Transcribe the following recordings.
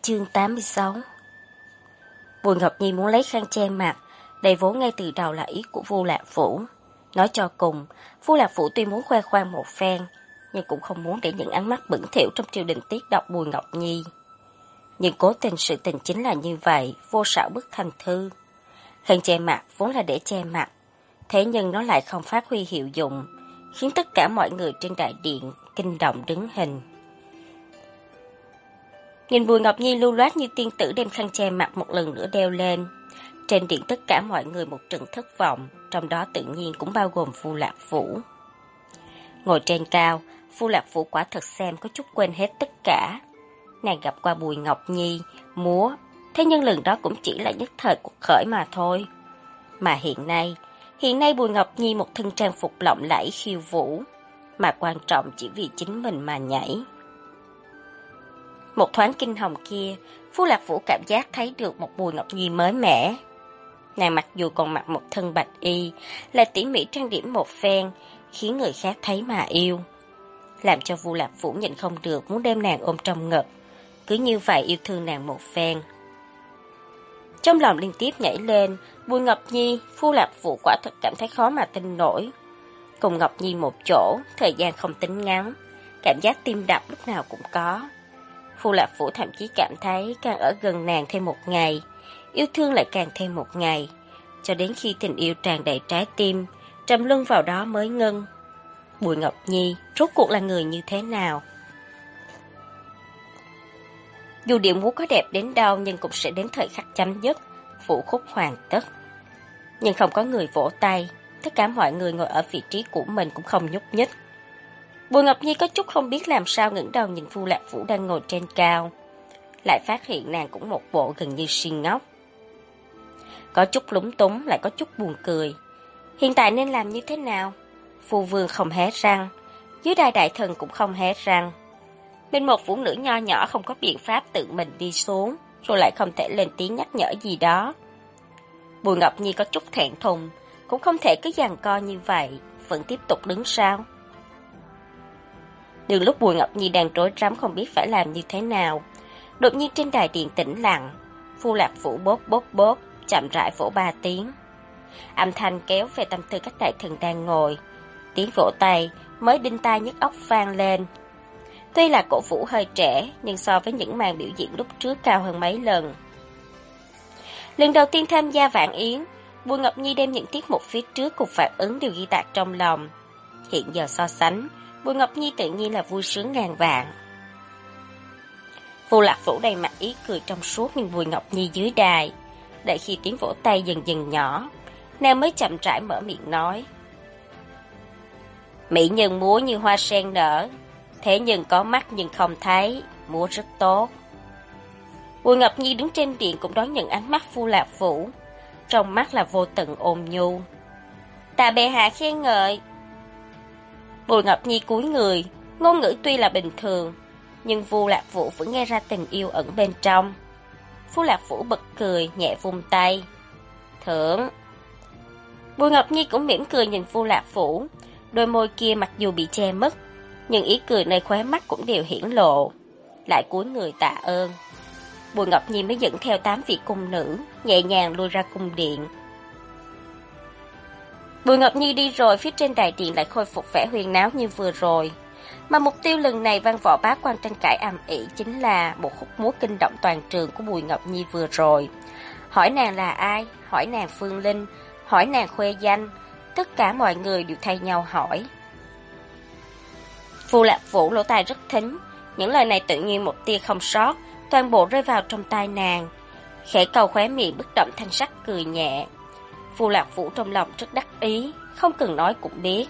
Chương 86. Bùi Ngọc Nhi muốn lấy khăn che mặt, đây vốn ngay từ đầu là ý của Vu Lạc Vũ. Nói cho cùng, Vu Lạc Vũ tuy muốn khoe khoang một phen, nhưng cũng không muốn để những ánh mắt bẩn thỉu trong triều đình tiết độc Bùi Ngọc Nhi. Nhưng cố tình sự tình chính là như vậy, vô xảo bức thành thư. Khăn che mặt vốn là để che mặt, thế nhưng nó lại không phát huy hiệu dụng, khiến tất cả mọi người trên đại điện kinh động đứng hình. Nhìn Bùi Ngọc Nhi lưu loát như tiên tử đem khăn che mặt một lần nữa đeo lên. Trên điện tất cả mọi người một trận thất vọng, trong đó tự nhiên cũng bao gồm Vu Lạc Vũ. Ngồi trên cao, Vu Lạc Vũ quả thật xem có chút quên hết tất cả. Nàng gặp qua Bùi Ngọc Nhi, múa, thế nhưng lần đó cũng chỉ là nhất thời cuộc khởi mà thôi. Mà hiện nay Bùi Ngọc Nhi một thân trang phục lộng lẫy khiêu vũ, mà quan trọng chỉ vì chính mình mà nhảy. Một thoáng kinh hồng kia, Vu Lạc Vũ cảm giác thấy được một Bùi Ngọc Nhi mới mẻ. Nàng mặc dù còn mặc một thân bạch y, lại tỉ mỉ trang điểm một phen, khiến người khác thấy mà yêu. Làm cho Vu Lạc Vũ nhịn không được muốn đem nàng ôm trong ngực, cứ như vậy yêu thương nàng một phen. Trong lòng liên tiếp nhảy lên, Bùi Ngọc Nhi, Vu Lạc Vũ quả thật cảm thấy khó mà tin nổi. Cùng Ngọc Nhi một chỗ, thời gian không tính ngắn, cảm giác tim đập lúc nào cũng có. Vu Lạc Vũ thậm chí cảm thấy càng ở gần nàng thêm một ngày, yêu thương lại càng thêm một ngày, cho đến khi tình yêu tràn đầy trái tim, trầm luân vào đó mới ngưng. Bùi Ngọc Nhi rốt cuộc là người như thế nào? Dù điệu múa có đẹp đến đâu nhưng cũng sẽ đến thời khắc chấm dứt, vũ khúc hoàn tất. Nhưng không có người vỗ tay, tất cả mọi người ngồi ở vị trí của mình cũng không nhúc nhích. Bùi Ngọc Nhi có chút không biết làm sao ngẩng đầu nhìn Vu Lạc Vũ đang ngồi trên cao, lại phát hiện nàng cũng một bộ gần như si ngốc. Có chút lúng túng lại có chút buồn cười. Hiện tại nên làm như thế nào? Phu vương không hé răng, dưới đài đại thần cũng không hé răng. Bên một phụ nữ nho nhỏ không có biện pháp tự mình đi xuống, rồi lại không thể lên tiếng nhắc nhở gì đó. Bùi Ngọc Nhi có chút thẹn thùng, cũng không thể cứ giằng co như vậy, vẫn tiếp tục đứng sau. Đường lúc Bùi Ngọc Nhi đang rối rắm không biết phải làm như thế nào, đột nhiên trên đài điện tĩnh lặng, Vu Lạc Vũ bóp bóp bóp, chậm rãi vỗ 3 tiếng. Âm thanh kéo về tâm tư các đại thần đang ngồi, tiếng vỗ tay mới đinh tai nhức óc vang lên. Tuy là cổ vũ hơi trẻ, nhưng so với những màn biểu diễn lúc trước cao hơn mấy lần. Lần đầu tiên tham gia Vạn Yến, Bùi Ngọc Nhi đem những tiết mục phía trước cùng phản ứng đều ghi tạc trong lòng. Hiện giờ so sánh, Bùi Ngọc Nhi tự nhiên là vui sướng ngàn vạn. Vu Lạc Vũ đầy mặt ý cười trong suốt nhìn Bùi Ngọc Nhi dưới đài. Đợi khi tiếng vỗ tay dần dần nhỏ, nàng mới chậm rãi mở miệng nói: Mỹ nhân múa như hoa sen nở, thế nhưng có mắt nhưng không thấy, múa rất tốt. Bùi Ngọc Nhi đứng trên điện cũng đón nhận ánh mắt Vu Lạc Vũ, trong mắt là vô tận ôn nhu. Tạ bệ hạ khen ngợi. Bùi Ngọc Nhi cúi người, ngôn ngữ tuy là bình thường, nhưng Vu Lạc Vũ vẫn nghe ra tình yêu ẩn bên trong. Vu Lạc Vũ bật cười, nhẹ vung tay. Thưởng. Bùi Ngọc Nhi cũng mỉm cười nhìn Vu Lạc Vũ, đôi môi kia mặc dù bị che mất, nhưng ý cười nơi khóe mắt cũng đều hiển lộ. Lại cúi người tạ ơn. Bùi Ngọc Nhi mới dẫn theo 8 vị cung nữ, nhẹ nhàng lui ra cung điện. Bùi Ngọc Nhi đi rồi, phía trên đại điện lại khôi phục vẻ huyên náo như vừa rồi. Mà mục tiêu lần này văn võ bá quan tranh cãi ầm ĩ chính là một khúc múa kinh động toàn trường của Bùi Ngọc Nhi vừa rồi. Hỏi nàng là ai, hỏi nàng Phương Linh, hỏi nàng khuê danh, tất cả mọi người đều thay nhau hỏi. Vu Lạc Vũ lỗ tai rất thính, những lời này tự nhiên một tia không sót, toàn bộ rơi vào trong tai nàng. Khẽ cầu khóe miệng bất động thanh sắc cười nhẹ. Vu Lạc Vũ trong lòng rất đắc ý, không cần nói cũng biết.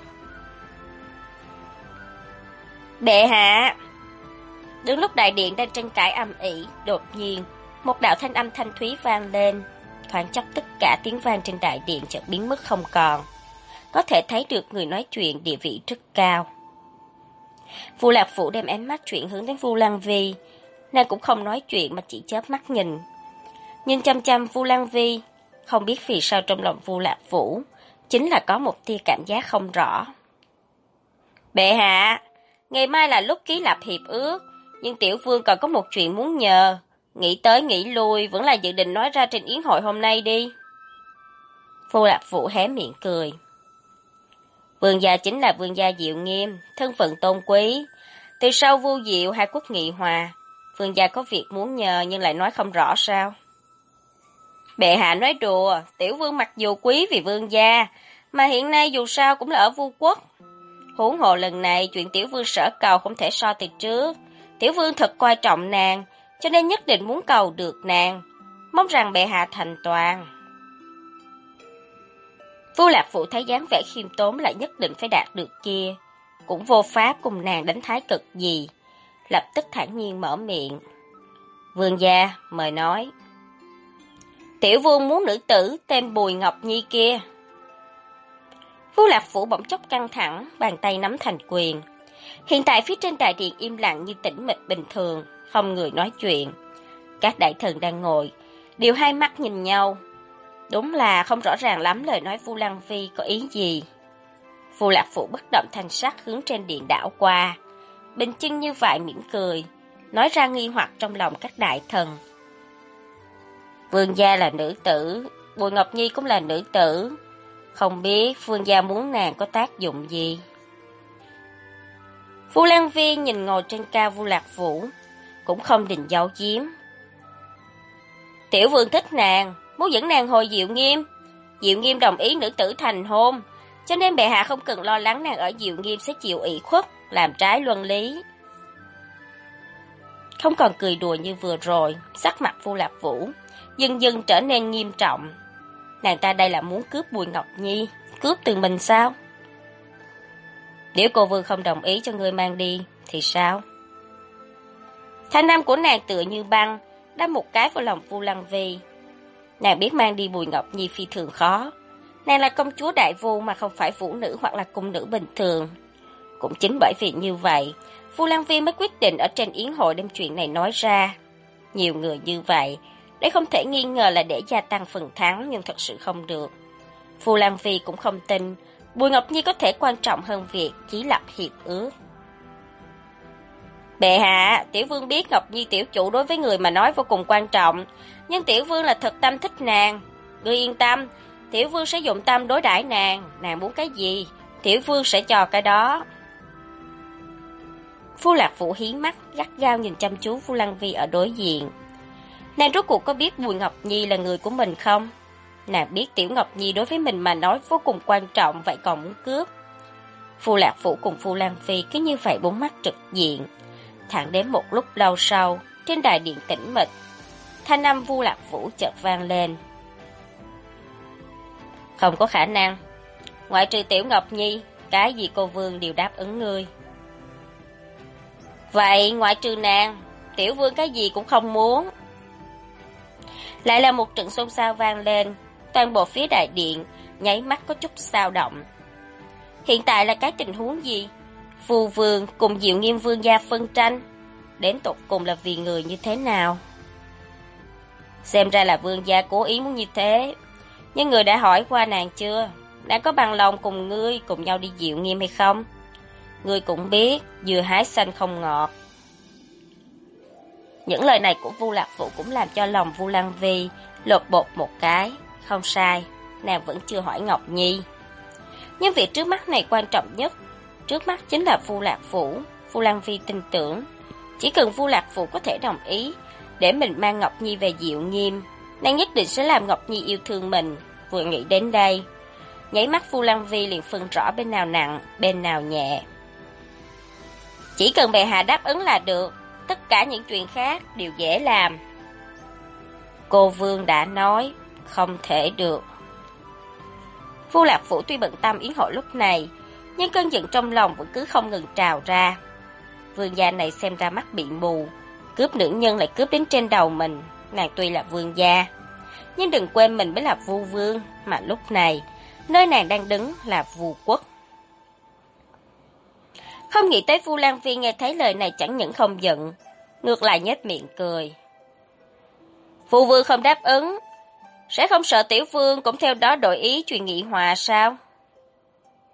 Bệ hạ! Đứng lúc đại điện đang tranh cãi ầm ĩ, đột nhiên một đạo thanh âm thanh thúy vang lên, thoáng chốc tất cả tiếng vang trên đại điện chợt biến mất không còn. Có thể thấy được người nói chuyện địa vị rất cao. Vu Lạc Vũ đem ánh mắt chuyển hướng đến Vu Lăng Vi, nàng cũng không nói chuyện mà chỉ chớp mắt nhìn. Nhìn chăm chăm Vu Lăng Vi, không biết vì sao trong lòng Vu Lạc Vũ chính là có một tia cảm giác không rõ. Bệ hạ, ngày mai là lúc ký lập hiệp ước, nhưng tiểu vương còn có một chuyện muốn nhờ, Nghĩ tới nghĩ lui vẫn là dự định nói ra trên yến hội hôm nay đi. Phu Lạc Vũ hé miệng cười. Vương gia chính là vương gia Diệu Nghiêm, thân phận tôn quý. Từ sau Vu Diệu hai quốc nghị hòa, vương gia có việc muốn nhờ nhưng lại nói không rõ sao. Bệ hạ nói đùa, tiểu vương mặc dù quý vì vương gia, mà hiện nay dù sao cũng là ở Vu quốc. Huống hồ lần này chuyện tiểu vương sở cầu không thể so từ trước. Tiểu vương thật coi trọng nàng, cho nên nhất định muốn cầu được nàng. Mong rằng bệ hạ thành toàn. Phu Lạc Vũ thấy dáng vẻ khiêm tốn lại nhất định phải đạt được kia, cũng vô pháp cùng nàng đánh thái cực gì, lập tức thản nhiên mở miệng. Vương gia, mời nói. Tiểu vương muốn nữ tử tên Bùi Ngọc Nhi kia. Phu Lạc Vũ bỗng chốc căng thẳng, bàn tay nắm thành quyền. Hiện tại phía trên đại điện im lặng như tĩnh mịch bình thường, không người nói chuyện. Các đại thần đang ngồi, đều hai mắt nhìn nhau. Đúng là không rõ ràng lắm lời nói Vu Lăng Phi có ý gì. Phu Lạc Vũ bất động thanh sắc hướng trên điện đảo qua. Bình chân như vậy mỉm cười, nói ra nghi hoặc trong lòng các đại thần. Vương gia là nữ tử, Bùi Ngọc Nhi cũng là nữ tử. Không biết vương gia muốn nàng có tác dụng gì. Vu Lăng Phi nhìn ngồi trên cao Vu Lạc Vũ, cũng không định giấu giếm. Tiểu vương thích nàng, muốn dẫn nàng hồi Diệu Nghiêm. Diệu Nghiêm đồng ý nữ tử thành hôn, cho nên bệ hạ không cần lo lắng nàng ở Diệu Nghiêm sẽ chịu ủy khuất, làm trái luân lý. Không còn cười đùa như vừa rồi, sắc mặt Vu Lạc Vũ dần dần trở nên nghiêm trọng. Nàng ta đây là muốn cướp Bùi Ngọc Nhi, cướp từ mình sao? Nếu cô vương không đồng ý cho ngươi mang đi, thì sao? Thanh âm của nàng tựa như băng, đâm một cái vào lòng Vu Lăng Vi. Nàng biết mang đi Bùi Ngọc Nhi phi thường khó. Nàng là công chúa đại vu mà không phải vũ nữ hoặc là cung nữ bình thường. Cũng chính bởi vì như vậy, Vu Lăng Vi mới quyết định ở trên yến hội đem chuyện này nói ra. Nhiều người như vậy, đây không thể nghi ngờ là để gia tăng phần thắng, nhưng thật sự không được. Vu Lăng Vi cũng không tin Bùi Ngọc Nhi có thể quan trọng hơn việc ký lập hiệp ước. Bệ hạ, tiểu vương biết Ngọc Nhi tiểu chủ đối với người mà nói vô cùng quan trọng, nhưng tiểu vương là thật tâm thích nàng. Ngươi yên tâm, tiểu vương sẽ dụng tâm đối đãi nàng, nàng muốn cái gì, tiểu vương sẽ cho cái đó. Phu Lạc Vũ hí mắt, gắt gao nhìn chăm chú Vu Lăng Vi ở đối diện. Nàng rốt cuộc có biết Bùi Ngọc Nhi là người của mình không? Nàng biết Tiểu Ngọc Nhi đối với mình mà nói vô cùng quan trọng, vậy còn muốn cướp. Phu Lạc Vũ cùng Vu Lăng Phi cứ như vậy bốn mắt trực diện. Thẳng đến một lúc lâu sau, trên đài điện tĩnh mịch, thanh âm Vu Lạc Vũ chợt vang lên. Không có khả năng, ngoại trừ Tiểu Ngọc Nhi, cái gì cô vương đều đáp ứng ngươi. Vậy ngoại trừ nàng, tiểu vương cái gì cũng không muốn. Lại là một trận xôn xao vang lên, toàn bộ phía đại điện nháy mắt có chút xao động. Hiện tại là cái tình huống gì? Phù vương cùng Diệu Nghiêm vương gia phân tranh, đến tột cùng là vì người như thế nào? Xem ra là vương gia cố ý muốn như thế. Nhưng người đã hỏi qua nàng chưa? Nàng có bằng lòng cùng ngươi cùng nhau đi Diệu Nghiêm hay không? Ngươi cũng biết, dừa hái xanh không ngọt. Những lời này của Vu Lạc Vũ cũng làm cho lòng Vu Lăng Vi lột bột một cái. Không sai, nàng vẫn chưa hỏi Ngọc Nhi. Nhưng việc trước mắt này quan trọng nhất. Trước mắt chính là Vu Lạc Vũ. Vu Lăng Vi tin tưởng, chỉ cần Vu Lạc Vũ có thể đồng ý để mình mang Ngọc Nhi về Diệu Nghiêm, nàng nhất định sẽ làm Ngọc Nhi yêu thương mình. Vừa nghĩ đến đây, nháy mắt Vu Lăng Vi liền phân rõ bên nào nặng, bên nào nhẹ. Chỉ cần bệ hạ đáp ứng là được, tất cả những chuyện khác đều dễ làm. Cô vương đã nói, không thể được. Vu Lạc Vũ tuy bận tâm yến hội lúc này, nhưng cơn giận trong lòng vẫn cứ không ngừng trào ra. Vương gia này xem ra mắt bị mù, cướp nữ nhân lại cướp đến trên đầu mình. Nàng tuy là vương gia, nhưng đừng quên mình mới là Vu vương, mà lúc này, nơi nàng đang đứng là Vu quốc. Không nghĩ tới Vu Lan Phi nghe thấy lời này chẳng những không giận, ngược lại nhếch miệng cười. Vu vương không đáp ứng, sẽ không sợ tiểu vương cũng theo đó đổi ý chuyện nghị hòa sao?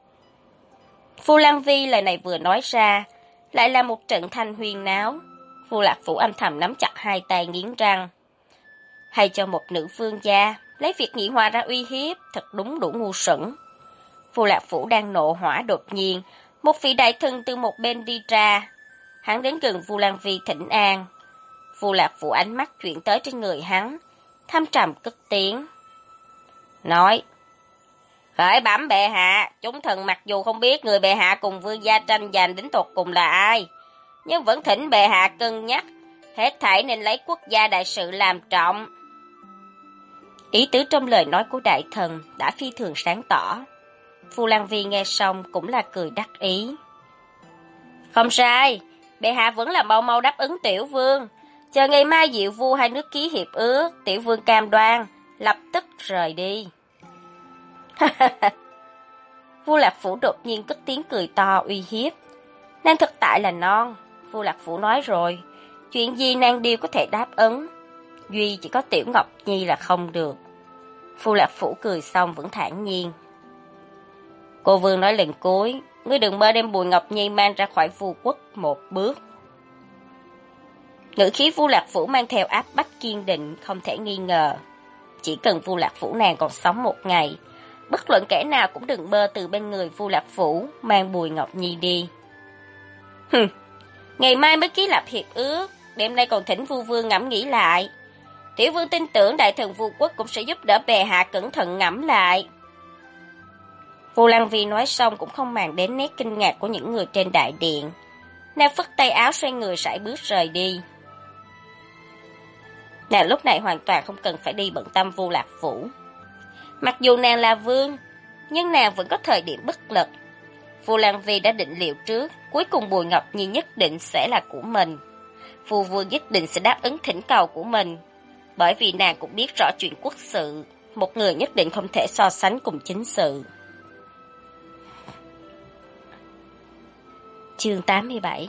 Vu Lan Vi lời này vừa nói ra, lại là một trận thanh huyên náo. Vu Lạc Phủ âm thầm nắm chặt hai tay nghiến răng. Hay cho một nữ vương gia, lấy việc Nhị Hoa ra uy hiếp, thật đúng đủ ngu xuẩn. Vu Lạc Phủ đang nộ hỏa đột nhiên, một vị đại thần từ một bên đi ra. Hắn đến gần Vu Lan Vi thỉnh an. Vu Lạc Phủ ánh mắt chuyển tới trên người hắn, thâm trầm cất tiếng. Nói, khởi bẩm bệ hạ, chúng thần mặc dù không biết người bệ hạ cùng vương gia tranh giành đến tột cùng là ai, nhưng vẫn thỉnh bệ hạ cân nhắc, hết thảy nên lấy quốc gia đại sự làm trọng. Ý tứ trong lời nói của đại thần đã phi thường sáng tỏ. Vu Lan Vi nghe xong cũng là cười đắc ý. Không sai, bệ hạ vẫn là mau mau đáp ứng tiểu vương. Chờ ngày mai Diệu Vua hai nước ký hiệp ước, tiểu vương cam đoan, lập tức rời đi. Vu Lạc Phủ đột nhiên cất tiếng cười to uy hiếp. Nàng thực tại là non, Vu Lạc Phủ nói rồi, chuyện gì nàng đều có thể đáp ứng. Duy chỉ có Tiểu Ngọc Nhi là không được. Vu Lạc Phủ cười xong vẫn thản nhiên. Cô vương nói lần cuối, ngươi đừng mơ đem Bùi Ngọc Nhi mang ra khỏi Vu quốc một bước. Ngữ khí Vu Lạc Phủ mang theo áp bách kiên định, không thể nghi ngờ. Chỉ cần Vu Lạc Phủ nàng còn sống một ngày, bất luận kẻ nào cũng đừng mơ từ bên người Vu Lạc Phủ mang Bùi Ngọc Nhi đi. Ngày mai mới ký lập hiệp ước, đêm nay còn thỉnh Vu vương ngẫm nghĩ lại. Tiểu vương tin tưởng đại thần Vu quốc cũng sẽ giúp đỡ bệ hạ cẩn thận ngẫm lại. Vu Lan Vi nói xong cũng không màng đến nét kinh ngạc của những người trên đại điện. Nàng phất tay áo xoay người sải bước rời đi. Nàng lúc này hoàn toàn không cần phải đi bận tâm Vu Lạc Phủ. Mặc dù nàng là vương, nhưng nàng vẫn có thời điểm bất lực. Vu Lan Vi đã định liệu trước, cuối cùng Bùi Ngọc Nhi nhất định sẽ là của mình. Vu vương nhất định sẽ đáp ứng thỉnh cầu của mình, bởi vì nàng cũng biết rõ chuyện quốc sự, một người nhất định không thể so sánh cùng chính sự. Chương 87.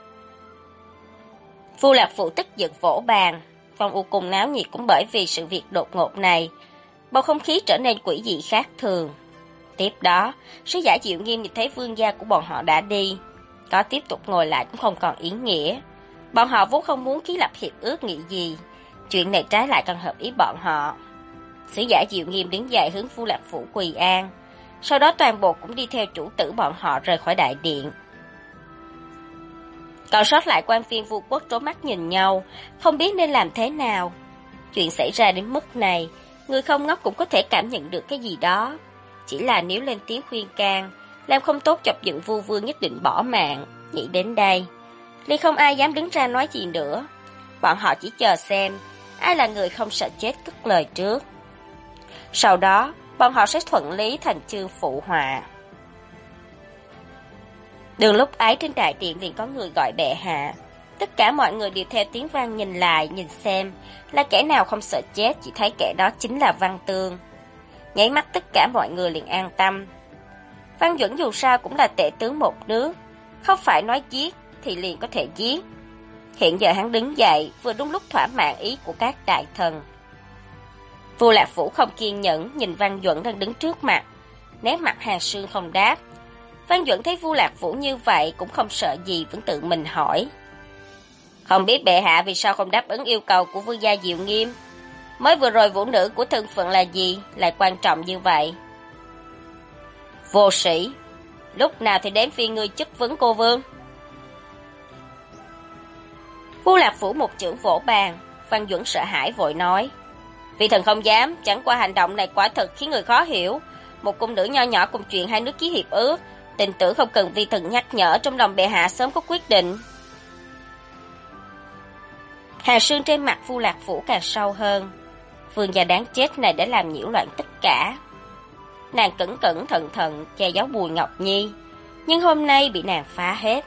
Vu Lạc Phủ tức giận vỗ bàn, phòng u cùng náo nhiệt cũng bởi vì sự việc đột ngột này, bầu không khí trở nên quỷ dị khác thường. Tiếp đó, sứ giả Diệu Nghiêm nhìn thấy vương gia của bọn họ đã đi, có tiếp tục ngồi lại cũng không còn ý nghĩa. Bọn họ vốn không muốn ký lập hiệp ước nghị gì, chuyện này trái lại càng hợp ý bọn họ. Sứ giả Diệu Nghiêm đứng dậy hướng Vu Lạc Phủ quỳ an, sau đó toàn bộ cũng đi theo chủ tử bọn họ rời khỏi đại điện. Còn sót lại quan viên Vu quốc trố mắt nhìn nhau, không biết nên làm thế nào. Chuyện xảy ra đến mức này, người không ngốc cũng có thể cảm nhận được cái gì đó. Chỉ là nếu lên tiếng khuyên can, làm không tốt chọc giận Vu vương nhất định bỏ mạng. Nghĩ đến đây, liền không ai dám đứng ra nói gì nữa. Bọn họ chỉ chờ xem ai là người không sợ chết cất lời trước. Sau đó, bọn họ sẽ thuận lý thành chương phụ họa. Đường lúc ấy trên đại điện liền có người gọi bệ hạ. Tất cả mọi người đều theo tiếng vang nhìn lại, nhìn xem là kẻ nào không sợ chết, chỉ thấy kẻ đó chính là Văn Tương. Nháy mắt tất cả mọi người liền an tâm. Văn Duẩn dù sao cũng là tể tướng một nước, không phải nói giết thì liền có thể giết. Hiện giờ hắn đứng dậy, vừa đúng lúc thỏa mãn ý của các đại thần. Vu Lạc Phủ không kiên nhẫn nhìn Văn Duẩn đang đứng trước mặt, nét mặt hàn sương không đáp. Văn Duẩn thấy Vu Lạc Phủ như vậy cũng không sợ gì, vẫn tự mình hỏi. Không biết bệ hạ vì sao không đáp ứng yêu cầu của vương gia Diệu Nghiêm? Mới vừa rồi vũ nữ của thân phận là gì, lại quan trọng như vậy? Vô sĩ, lúc nào thì đến phiên ngươi chất vấn cô vương? Vu Lạc Phủ một chưởng vỗ bàn, Văn Duẩn sợ hãi vội nói. Vì thần không dám, chẳng qua hành động này quả thật khiến người khó hiểu. Một cung nữ nho nhỏ cùng chuyện hai nước ký hiệp ước, tình tưởng không cần vi thần nhắc nhở, trong lòng bệ hạ sớm có quyết định. Hà sương trên mặt Vu Lạc Phủ càng sâu hơn. Vương gia đáng chết này đã làm nhiễu loạn tất cả. Nàng cẩn cẩn thận thận che giấu Bùi Ngọc Nhi, nhưng hôm nay bị nàng phá hết.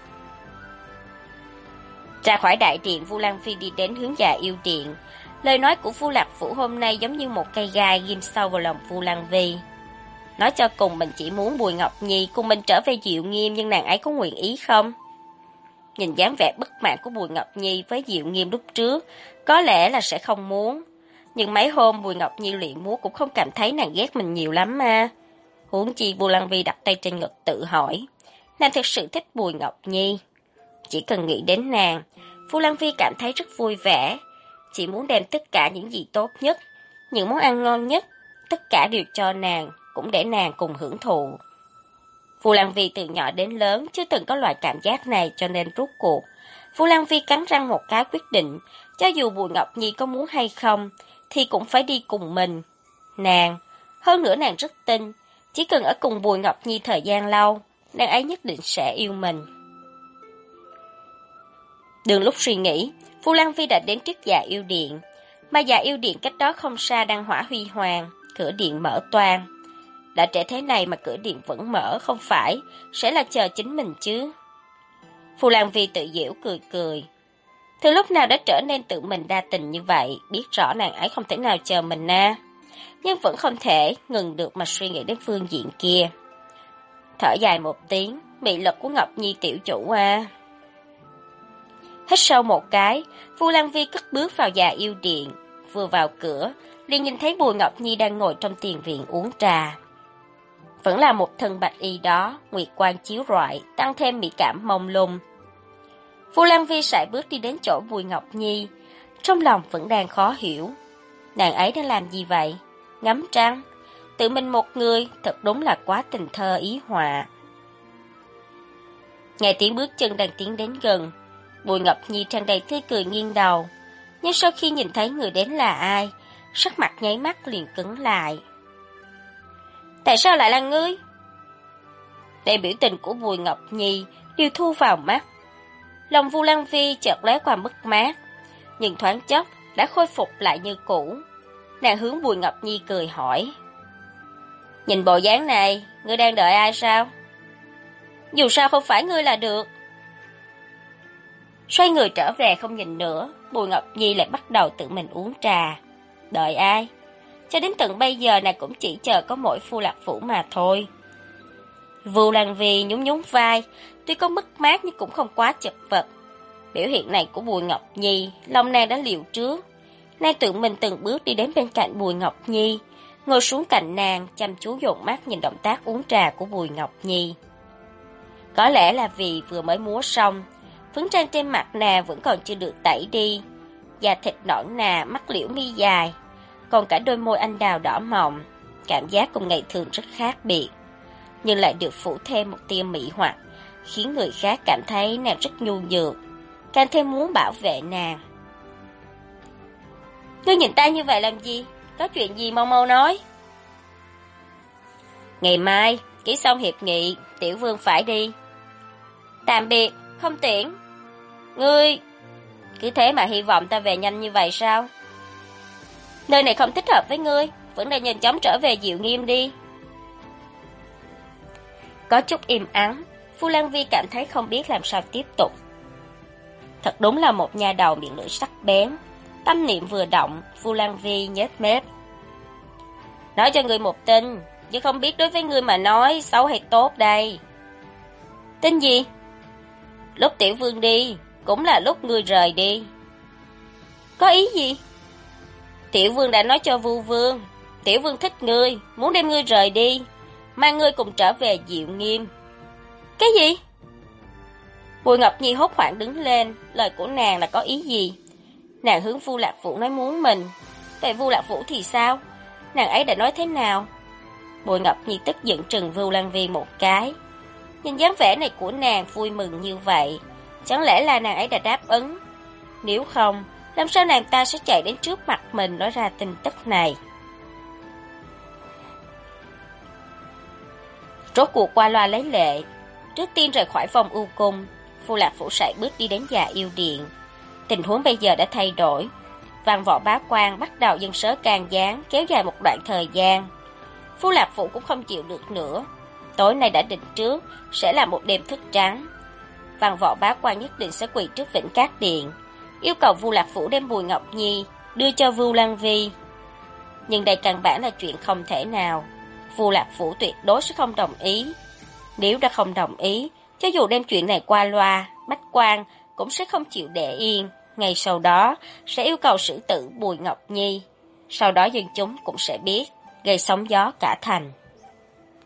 Ra khỏi đại điện, Vu Lan Phi đi đến hướng Già Yêu Điện. Lời nói của Vu Lạc Phủ hôm nay giống như một cây gai ghim sâu vào lòng Vu Lan Vi. Nói cho cùng mình chỉ muốn Bùi Ngọc Nhi cùng mình trở về Diệu Nghiêm, nhưng nàng ấy có nguyện ý không? Nhìn dáng vẻ bất mãn của Bùi Ngọc Nhi với Diệu Nghiêm lúc trước, có lẽ là sẽ không muốn. Nhưng mấy hôm Bùi Ngọc Nhi luyện múa cũng không cảm thấy nàng ghét mình nhiều lắm mà. Huống chi Vu Lan Vi đặt tay trên ngực tự hỏi, nàng thực sự thích Bùi Ngọc Nhi. Chỉ cần nghĩ đến nàng, Vu Lăng Vi cảm thấy rất vui vẻ, chỉ muốn đem tất cả những gì tốt nhất, những món ăn ngon nhất, tất cả đều cho nàng, cũng để nàng cùng hưởng thụ. Vu Lăng Vi từ nhỏ đến lớn chưa từng có loại cảm giác này, cho nên rốt cuộc Vu Lăng Vi cắn răng một cái quyết định, cho dù Bùi Ngọc Nhi có muốn hay không, thì cũng phải đi cùng mình. Hơn nữa nàng rất tin, chỉ cần ở cùng Bùi Ngọc Nhi thời gian lâu, nàng ấy nhất định sẽ yêu mình. Đường lúc suy nghĩ, Vu Lăng Vi đã đến trước Dạ Yêu Điện, mà Dạ Yêu Điện cách đó không xa đang hỏa huy hoàng, cửa điện mở toang. Đã trễ thế này mà cửa điện vẫn mở, không phải sẽ là chờ chính mình chứ? Vu Lăng Vi tự giễu cười cười. Từ lúc nào đã trở nên tự mình đa tình như vậy, biết rõ nàng ấy không thể nào chờ mình nhưng vẫn không thể ngừng được mà suy nghĩ đến phương diện kia. Thở dài một tiếng, mị lực của Ngọc Nhi tiểu chủ à. Hít sâu một cái, Vu Lăng Vi cất bước vào Dạ Yêu Điện, vừa vào cửa, liền nhìn thấy Bùi Ngọc Nhi đang ngồi trong tiền viện uống trà. Vẫn là một thân bạch y đó, nguyệt quang chiếu rọi, tăng thêm mỹ cảm mông lung. Vu Lăng Vi sải bước đi đến chỗ Bùi Ngọc Nhi, trong lòng vẫn đang khó hiểu. Nàng ấy đang làm gì vậy? Ngắm trăng? Tự mình một người, thật đúng là quá tình thơ ý họa. Nghe tiếng bước chân đang tiến đến gần, Bùi Ngọc Nhi tràn đầy tươi cười nghiêng đầu, nhưng sau khi nhìn thấy người đến là ai, sắc mặt nháy mắt liền cứng lại. Tại sao lại là ngươi? Để biểu tình của Bùi Ngọc Nhi đều thu vào mắt. Lòng Vu Lăng Vi chợt lóe qua mất mát, nhưng thoáng chốc đã khôi phục lại như cũ. Nàng hướng Bùi Ngọc Nhi cười hỏi. Nhìn bộ dáng này, ngươi đang đợi ai sao? Dù sao không phải ngươi là được. Xoay người trở về không nhìn nữa, Bùi Ngọc Nhi lại bắt đầu tự mình uống trà. Đợi ai? Cho đến tận bây giờ nàng cũng chỉ chờ có mỗi Phu Lạc Phủ mà thôi. Vu Lăng Vi nhún nhún vai, tuy có mất mát nhưng cũng không quá chật vật. Biểu hiện này của Bùi Ngọc Nhi, lòng nàng đã liều trước. Nàng tự mình từng bước đi đến bên cạnh Bùi Ngọc Nhi, ngồi xuống cạnh nàng, chăm chú dồn mắt nhìn động tác uống trà của Bùi Ngọc Nhi. Có lẽ là vì vừa mới múa xong, phấn trang trên mặt nàng vẫn còn chưa được tẩy đi, da thịt nõn nà, mắt liễu mi dài, còn cả đôi môi anh đào đỏ mọng, cảm giác cùng ngày thường rất khác biệt, nhưng lại được phủ thêm một tia mỹ hoặc, khiến người khác cảm thấy nàng rất nhu nhược, càng thêm muốn bảo vệ nàng. Ngươi nhìn ta như vậy làm gì? Có chuyện gì mau mau nói. Ngày mai, ký xong hiệp nghị, tiểu vương phải đi. Tạm biệt, không tiễn. Ngươi, cứ thế mà hy vọng ta về nhanh như vậy sao? Nơi này không thích hợp với ngươi, vẫn nên nhanh chóng trở về Diệu Nghiêm đi. Có chút im ắng, Vu Lăng Vi cảm thấy không biết làm sao tiếp tục. Thật đúng là một nha đầu miệng lưỡi sắc bén. Tâm niệm vừa động, Vu Lăng Vi nhếch mép. Nói cho ngươi một tin, chứ không biết đối với ngươi mà nói xấu hay tốt đây. Tin gì? Lúc tiểu vương đi, cũng là lúc ngươi rời đi. Có ý gì? Tiểu vương đã nói cho Vu vương, tiểu vương thích ngươi, muốn đem ngươi rời đi, mang ngươi cùng trở về Diệu Nghiêm. Cái gì? Bùi Ngọc Nhi hốt hoảng đứng lên, lời của nàng là có ý gì? Nàng hướng Vu Lạc Vũ nói muốn mình. Vậy Vu Lạc Vũ thì sao? Nàng ấy đã nói thế nào? Bùi Ngọc Nhi tức giận trừng Vu Lăng Vi một cái. Nhìn dáng vẻ này của nàng vui mừng như vậy, chẳng lẽ là nàng ấy đã đáp ứng? Nếu không, làm sao nàng ta sẽ chạy đến trước mặt mình nói ra tin tức này? Rốt cuộc qua loa lấy lệ, trước tiên rời khỏi phòng ưu cung, Vu Lạc Vũ sải bước đi đến Dạ Yêu Điện. Tình huống bây giờ đã thay đổi. Văn Võ Bá Quan bắt đầu dân sớ can gián, kéo dài một đoạn thời gian. Vu Lạc Vũ cũng không chịu được nữa. Tối nay đã định trước, sẽ là một đêm thức trắng. Văn Võ Bá Quan nhất định sẽ quỳ trước Vĩnh Cát Điện, yêu cầu Vu Lạc Vũ đem Bùi Ngọc Nhi đưa cho Vu Lăng Vi. Nhưng đây căn bản là chuyện không thể nào. Vu Lạc Vũ tuyệt đối sẽ không đồng ý. Nếu đã không đồng ý, cho dù đem chuyện này qua loa, Bách Quan cũng sẽ không chịu để yên. Ngay sau đó sẽ yêu cầu xử tử Bùi Ngọc Nhi. Sau đó dân chúng cũng sẽ biết, gây sóng gió cả thành.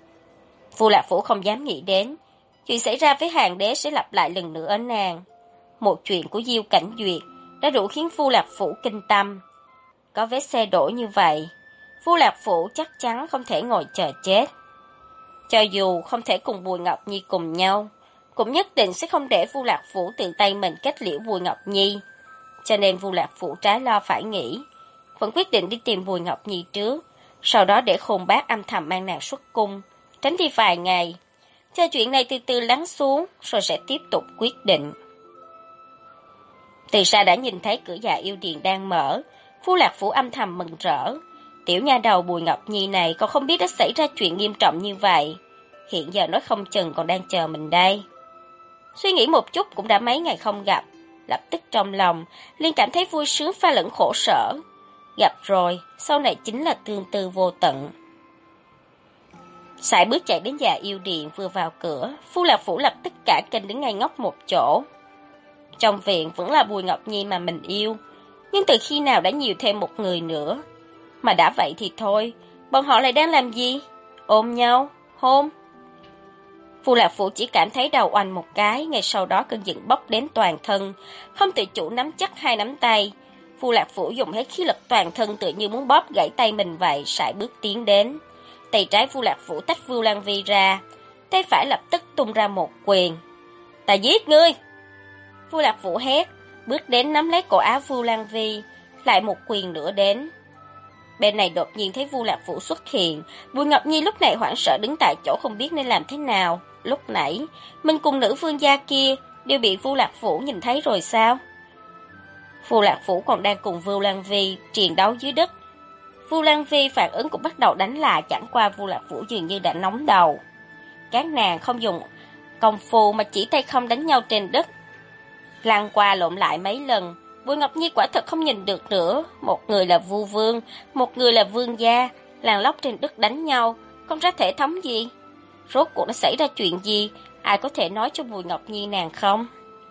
Vu Lạc Vũ không dám nghĩ đến chuyện xảy ra với Hàng Đế sẽ lặp lại lần nữa ở nàng. Một chuyện của Diêu Cảnh Duyệt đã đủ khiến Vu Lạc Phủ kinh tâm. Có vết xe đổ như vậy, Vu Lạc Phủ chắc chắn không thể ngồi chờ chết. Cho dù không thể cùng Bùi Ngọc Nhi cùng nhau, cũng nhất định sẽ không để Vu Lạc Phủ tự tay mình kết liễu Bùi Ngọc Nhi. Cho nên Vu Lạc Phủ trái lo phải nghĩ, vẫn quyết định đi tìm Bùi Ngọc Nhi trước, sau đó để Khôn Bác âm thầm mang nàng xuất cung, tránh đi vài ngày, cho chuyện này từ từ lắng xuống, rồi sẽ tiếp tục quyết định. Từ xa đã nhìn thấy cửa Dạ Yêu Điền đang mở, Vu Lạc Phủ âm thầm mừng rỡ. Tiểu nha đầu Bùi Ngọc Nhi này còn không biết đã xảy ra chuyện nghiêm trọng như vậy. Hiện giờ nói không chừng còn đang chờ mình đây. Suy nghĩ một chút cũng đã mấy ngày không gặp, lập tức trong lòng liền cảm thấy vui sướng pha lẫn khổ sở. Gặp rồi, sau này chính là tương tư vô tận. Sải bước chạy đến Dạ Yêu Điện, vừa vào cửa, Vu Lạc Phủ lập tức cả kinh đứng ngay ngóc một chỗ. Trong viện vẫn là Bùi Ngọc Nhi mà mình yêu, nhưng từ khi nào đã nhiều thêm một người nữa. Mà đã vậy thì thôi, bọn họ lại đang làm gì? Ôm nhau, hôn. Vu Lạc Phủ chỉ cảm thấy đầu oanh một cái, ngay sau đó cơn giận bốc đến toàn thân, không tự chủ nắm chắc hai nắm tay. Vu Lạc Phủ dùng hết khí lực toàn thân tựa như muốn bóp gãy tay mình vậy, sải bước tiến đến. Tay trái Vu Lạc Phủ tách Vu Lan Vi ra, tay phải lập tức tung ra một quyền. Ta giết ngươi! Vu Lạc Phủ hét, bước đến nắm lấy cổ áo Vu Lan Vi, lại một quyền nữa đến. Bên này đột nhiên thấy Vu Lạc Phủ xuất hiện, Bùi Ngọc Nhi lúc này hoảng sợ đứng tại chỗ không biết nên làm thế nào. Lúc nãy, mình cùng nữ vương gia kia đều bị Vu Lạc Phủ nhìn thấy rồi sao? Vu Lạc Phủ còn đang cùng Vu Lan Vi chiến đấu dưới đất. Vu Lan Vi phản ứng cũng bắt đầu đánh lại, chẳng qua Vu Lạc Phủ dường như đã nóng đầu. Các nàng không dùng công phu mà chỉ tay không đánh nhau trên đất. Lăn qua lộn lại mấy lần, Bùi Ngọc Nhi quả thật không nhìn được nữa. Một người là Vu Vương, một người là Vương gia, làng lóc trên đất đánh nhau, không ra thể thống gì. Rốt cuộc nó xảy ra chuyện gì, ai có thể nói cho Bùi Ngọc Nhi nàng không?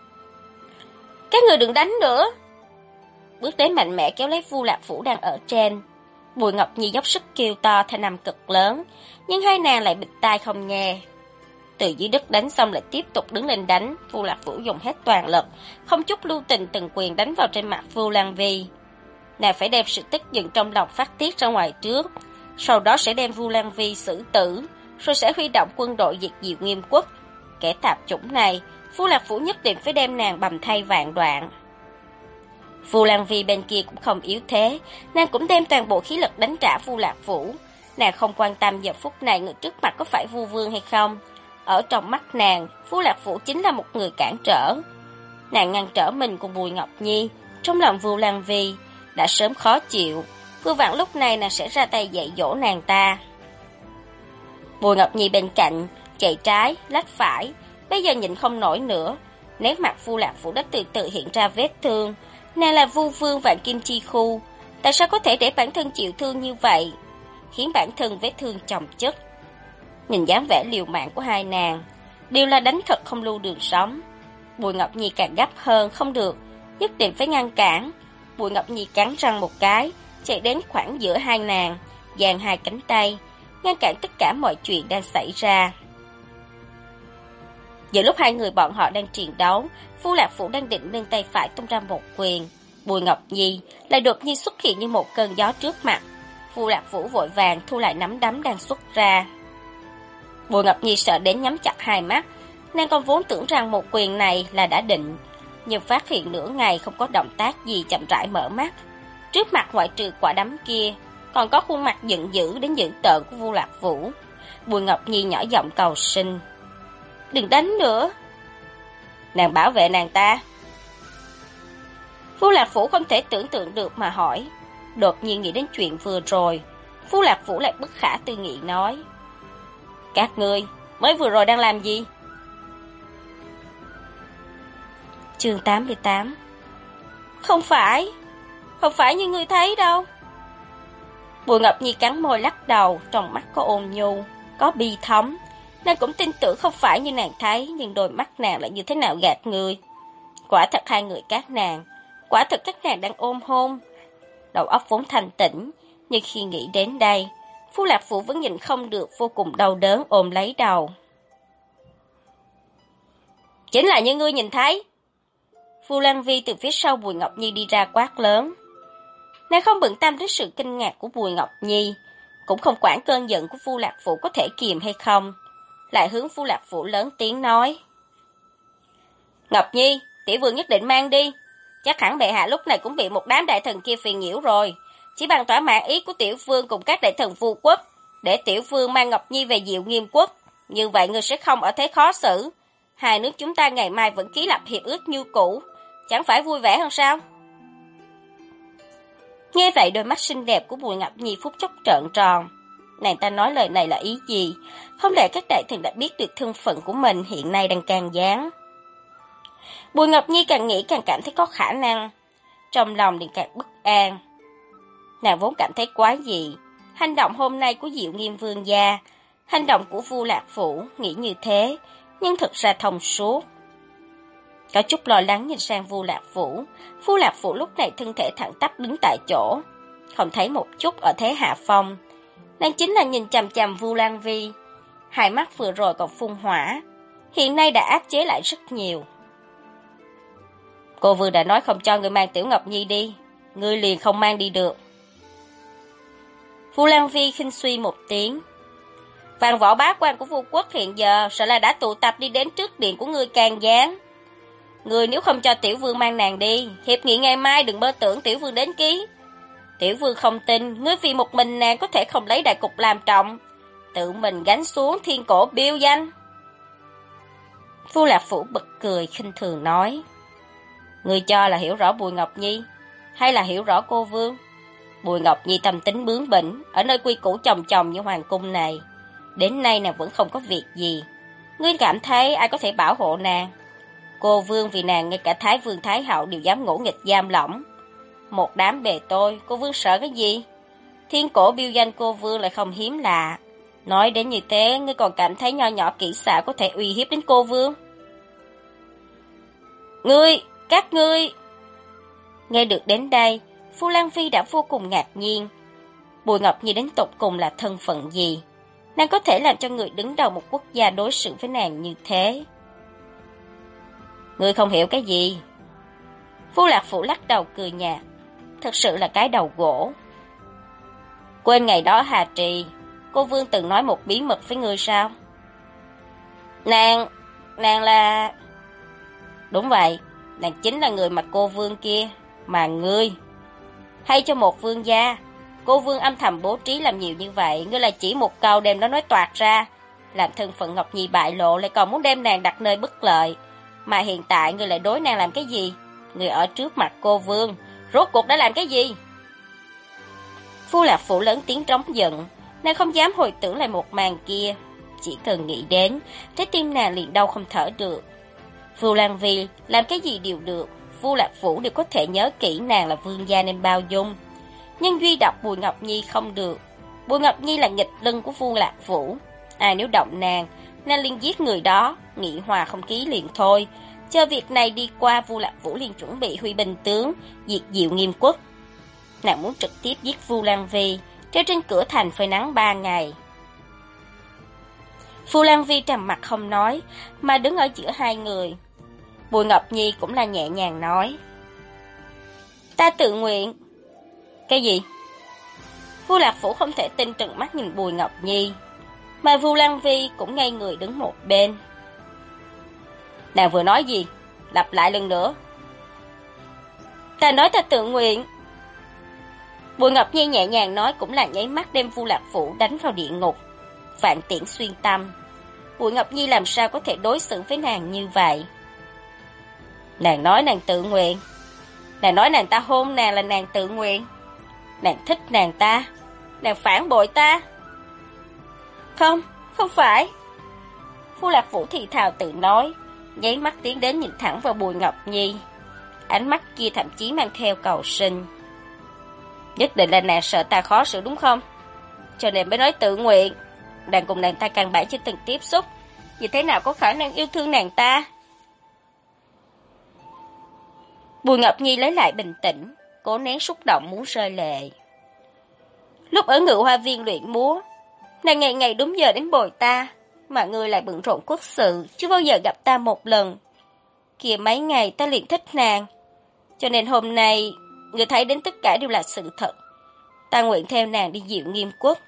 Các người đừng đánh nữa! Bước đến mạnh mẽ kéo lấy Vu Lạc Phủ đang ở trên. Bùi Ngọc Nhi dốc sức kêu to thanh âm cực lớn, nhưng hai nàng lại bịt tai không nghe. Từ dưới đất đánh xong lại tiếp tục đứng lên đánh, Vu Lạc Phủ dùng hết toàn lực, không chút lưu tình từng quyền đánh vào trên mặt Vu Lan Vi. Nàng phải đem sự tức giận trong lòng phát tiết ra ngoài trước, sau đó sẽ đem Vu Lan Vi xử tử, rồi sẽ huy động quân đội diệt diệt Nghiêm Quốc. Kẻ tạp chủng này, Vu Lạc Phủ nhất định phải đem nàng bầm thay vạn đoạn. Vu Lan Vi bên kia cũng không yếu thế, nàng cũng đem toàn bộ khí lực đánh trả Vu Lạc Phủ. Nàng không quan tâm giờ phút này người trước mặt có phải Vu Vương hay không. Ở trong mắt nàng, Vu Lạc Phủ chính là một người cản trở. Nàng ngăn trở mình cùng Bùi Ngọc Nhi, trong lòng Vu Lan Vi đã sớm khó chịu, vừa vặn lúc này nàng sẽ ra tay dạy dỗ nàng ta. Bùi Ngọc Nhi bên cạnh, chạy trái, lách phải, bây giờ nhịn không nổi nữa. Nét mặt Vu Lạc Phủ đã từ từ hiện ra vết thương. Nàng là Vu Vương Vạn Kim Chi Khu, tại sao có thể để bản thân chịu thương như vậy, khiến bản thân vết thương chồng chất. Nhìn dáng vẻ liều mạng của hai nàng, đều là đánh thật không lưu đường sống. Bùi Ngọc Nhi càng gấp hơn, không được, nhất định phải ngăn cản. Bùi Ngọc Nhi cắn răng một cái, chạy đến khoảng giữa hai nàng, dang hai cánh tay, ngăn cản tất cả mọi chuyện đang xảy ra. Giữa lúc hai người bọn họ đang chiến đấu, Vu Lạc Phủ đang định nâng tay phải tung ra một quyền, Bùi Ngọc Nhi lại đột nhiên xuất hiện như một cơn gió trước mặt. Vu Lạc Phủ vội vàng thu lại nắm đấm đang xuất ra. Bùi Ngọc Nhi sợ đến nhắm chặt hai mắt, nàng còn vốn tưởng rằng một quyền này là đã định, nhưng phát hiện nửa ngày không có động tác gì, chậm rãi mở mắt. Trước mặt ngoại trừ quả đấm kia, còn có khuôn mặt giận dữ đến dữ tợn của Vu Lạc Phủ. Bùi Ngọc Nhi nhỏ giọng cầu xin, đừng đánh nữa. Nàng bảo vệ nàng ta. Vu Lạc Phủ không thể tưởng tượng được mà hỏi. Đột nhiên nghĩ đến chuyện vừa rồi, Vu Lạc Phủ lại bất khả tư nghị nói, các ngươi mới vừa rồi đang làm gì? Chương 88. Không phải như ngươi thấy đâu. Bùi Ngọc Nhi cắn môi lắc đầu, trong mắt có ôn nhu, có bi thống. Nàng cũng tin tưởng không phải như nàng thấy, nhưng đôi mắt nàng lại như thế nào gạt người. Quả thật hai người các nàng, quả thật các nàng đang ôm hôn. Đầu óc vốn thanh tĩnh, nhưng khi nghĩ đến đây, Vu Lạc Phủ vẫn nhìn không được, vô cùng đau đớn ôm lấy đầu. Chính là như ngươi nhìn thấy. Vu Lan Vi từ phía sau Bùi Ngọc Nhi đi ra quát lớn. Nàng không bận tâm đến sự kinh ngạc của Bùi Ngọc Nhi, cũng không quản cơn giận của Vu Lạc Phủ có thể kìm hay không, lại hướng Vu Lạc Phủ lớn tiếng nói. Ngọc Nhi, tiểu vương nhất định mang đi, chắc hẳn bệ hạ lúc này cũng bị một đám đại thần kia phiền nhiễu rồi, chỉ bằng thỏa mãn ý của tiểu vương cùng các đại thần Vu quốc, để tiểu vương mang Ngọc Nhi về Diệu Nghiêm quốc, như vậy ngươi sẽ không ở thế khó xử. Hai nước chúng ta ngày mai vẫn ký lập hiệp ước như cũ, chẳng phải vui vẻ hơn sao? Nghe vậy đôi mắt xinh đẹp của Bùi Ngọc Nhi phút chốc trợn tròn. Nàng ta nói lời này là ý gì? Không lẽ các đại thần đã biết được thân phận của mình hiện nay đang can gián? Bùi Ngọc Nhi càng nghĩ càng cảm thấy có khả năng, trong lòng liền càng bất an. Nàng vốn cảm thấy quá dị, hành động hôm nay của Diệu Nghiêm vương gia, hành động của Vu Lạc Phủ nghĩ như thế, nhưng thực ra thông suốt. Có chút lo lắng nhìn sang Vu Lạc Phủ. Vu Lạc Phủ lúc này thân thể thẳng tắp đứng tại chỗ, không thấy một chút ở thế hạ phong. Nàng chính là nhìn chằm chằm Vu Lan Vi, hai mắt vừa rồi còn phun hỏa, hiện nay đã áp chế lại rất nhiều. Cô vừa đã nói không cho người mang Tiểu Ngọc Nhi đi, ngươi liền không mang đi được. Vu Lan Vi khinh suy một tiếng. Vạn võ bá quan của Vu quốc hiện giờ sợ là đã tụ tập đi đến trước điện của ngươi can gián. Ngươi nếu không cho tiểu vương mang nàng đi, hiệp nghị ngày mai đừng mơ tưởng tiểu vương đến ký. Tiểu vương không tin, ngươi vì một mình nàng có thể không lấy đại cục làm trọng, tự mình gánh xuống thiên cổ biêu danh. Vu Lạc Phủ bật cười khinh thường nói. Ngươi cho là hiểu rõ Bùi Ngọc Nhi, hay là hiểu rõ cô vương? Bùi Ngọc Nhi tâm tính bướng bỉnh, ở nơi quy củ chồng chồng như hoàng cung này, đến nay nàng vẫn không có việc gì. Ngươi cảm thấy ai có thể bảo hộ nàng? Cô vương vì nàng ngay cả Thái Vương Thái Hậu đều dám ngỗ nghịch giam lỏng. Một đám bề tôi, cô vương sợ cái gì? Thiên cổ biêu danh cô vương lại không hiếm lạ. Nói đến như thế, ngươi còn cảm thấy nho nhỏ kỹ xảo có thể uy hiếp đến cô vương? Các ngươi... Nghe được đến đây, Vu Lan Vi đã vô cùng ngạc nhiên. Bùi Ngọc Nhi đến tột cùng là thân phận gì? Nàng có thể làm cho người đứng đầu một quốc gia đối xử với nàng như thế? Ngươi không hiểu cái gì? Vu Lạc Phủ lắc đầu cười nhạt. Thật sự là cái đầu gỗ. Quên ngày đó Hà Trì, cô vương từng nói một bí mật với ngươi sao? Nàng là... Đúng vậy, nàng chính là người mà cô vương kia, mà ngươi. Hay cho một vương gia, cô vương âm thầm bố trí làm nhiều như vậy, ngươi là chỉ một câu đem nó nói toạc ra, làm thân phận Ngọc Nhi bại lộ, lại còn muốn đem nàng đặt nơi bất lợi. Mà hiện tại ngươi lại đối nàng làm cái gì? Ngươi ở trước mặt cô vương, rốt cuộc đã làm cái gì? Vu Lạc Phủ lớn tiếng trống giận, nàng không dám hồi tưởng lại một màn kia, chỉ cần nghĩ đến, trái tim nàng liền đau không thở được. Vu Lan Vi làm cái gì đều được, Vu Lạc Phủ đều có thể nhớ kỹ nàng là vương gia nên bao dung. Nhưng duy độc Bùi Ngọc Nhi không được. Bùi Ngọc Nhi là nghịch lân của Vu Lạc Phủ, ai nếu động nàng liền giết người đó, nghị hòa không khí liền thôi. Chờ việc này đi qua, Vu Lạc Phủ liền chuẩn bị huy binh tướng, diệt Diệu Nghiêm quốc. Nàng muốn trực tiếp giết Vu Lan Vi, treo trên cửa thành phơi nắng 3 ngày. Vu Lan Vi trầm mặt không nói, mà đứng ở giữa hai người. Bùi Ngọc Nhi cũng là nhẹ nhàng nói. Ta tự nguyện. Cái gì? Vu Lạc Phủ không thể tin trừng mắt nhìn Bùi Ngọc Nhi, mà Vu Lan Vi cũng ngay người đứng một bên. Nàng vừa nói gì? Lặp lại lần nữa. Ta nói ta tự nguyện. Bùi Ngọc Nhi nhẹ nhàng nói, cũng là nháy mắt đem Vu Lạc Phủ đánh vào địa ngục. Vạn tiễn xuyên tâm. Bùi Ngọc Nhi làm sao có thể đối xử với nàng như vậy? Nàng nói nàng tự nguyện. Nàng nói nàng ta hôn nàng là nàng tự nguyện. Nàng thích nàng ta. Nàng phản bội ta. Không, không phải. Vu Lạc Phủ thì thào tự nói, nháy mắt tiến đến nhìn thẳng vào Bùi Ngọc Nhi. Ánh mắt kia thậm chí mang theo cầu sinh. Nhất định là nàng sợ ta khó xử đúng không? Cho nên mới nói tự nguyện. Nàng cùng nàng ta căn bản chưa từng tiếp xúc, như thế nào có khả năng yêu thương nàng ta? Bùi Ngọc Nhi lấy lại bình tĩnh, cố nén xúc động muốn rơi lệ. Lúc ở Ngự Hoa Viên luyện múa, nàng ngày ngày đúng giờ đến bồi ta, mà ngươi lại bận rộn quốc sự, chưa bao giờ gặp ta một lần. kia mấy ngày ta liền thích nàng. Cho nên hôm nay, người thấy đến tất cả đều là sự thật. Ta nguyện theo nàng đi Diệu Nghiêm Quốc.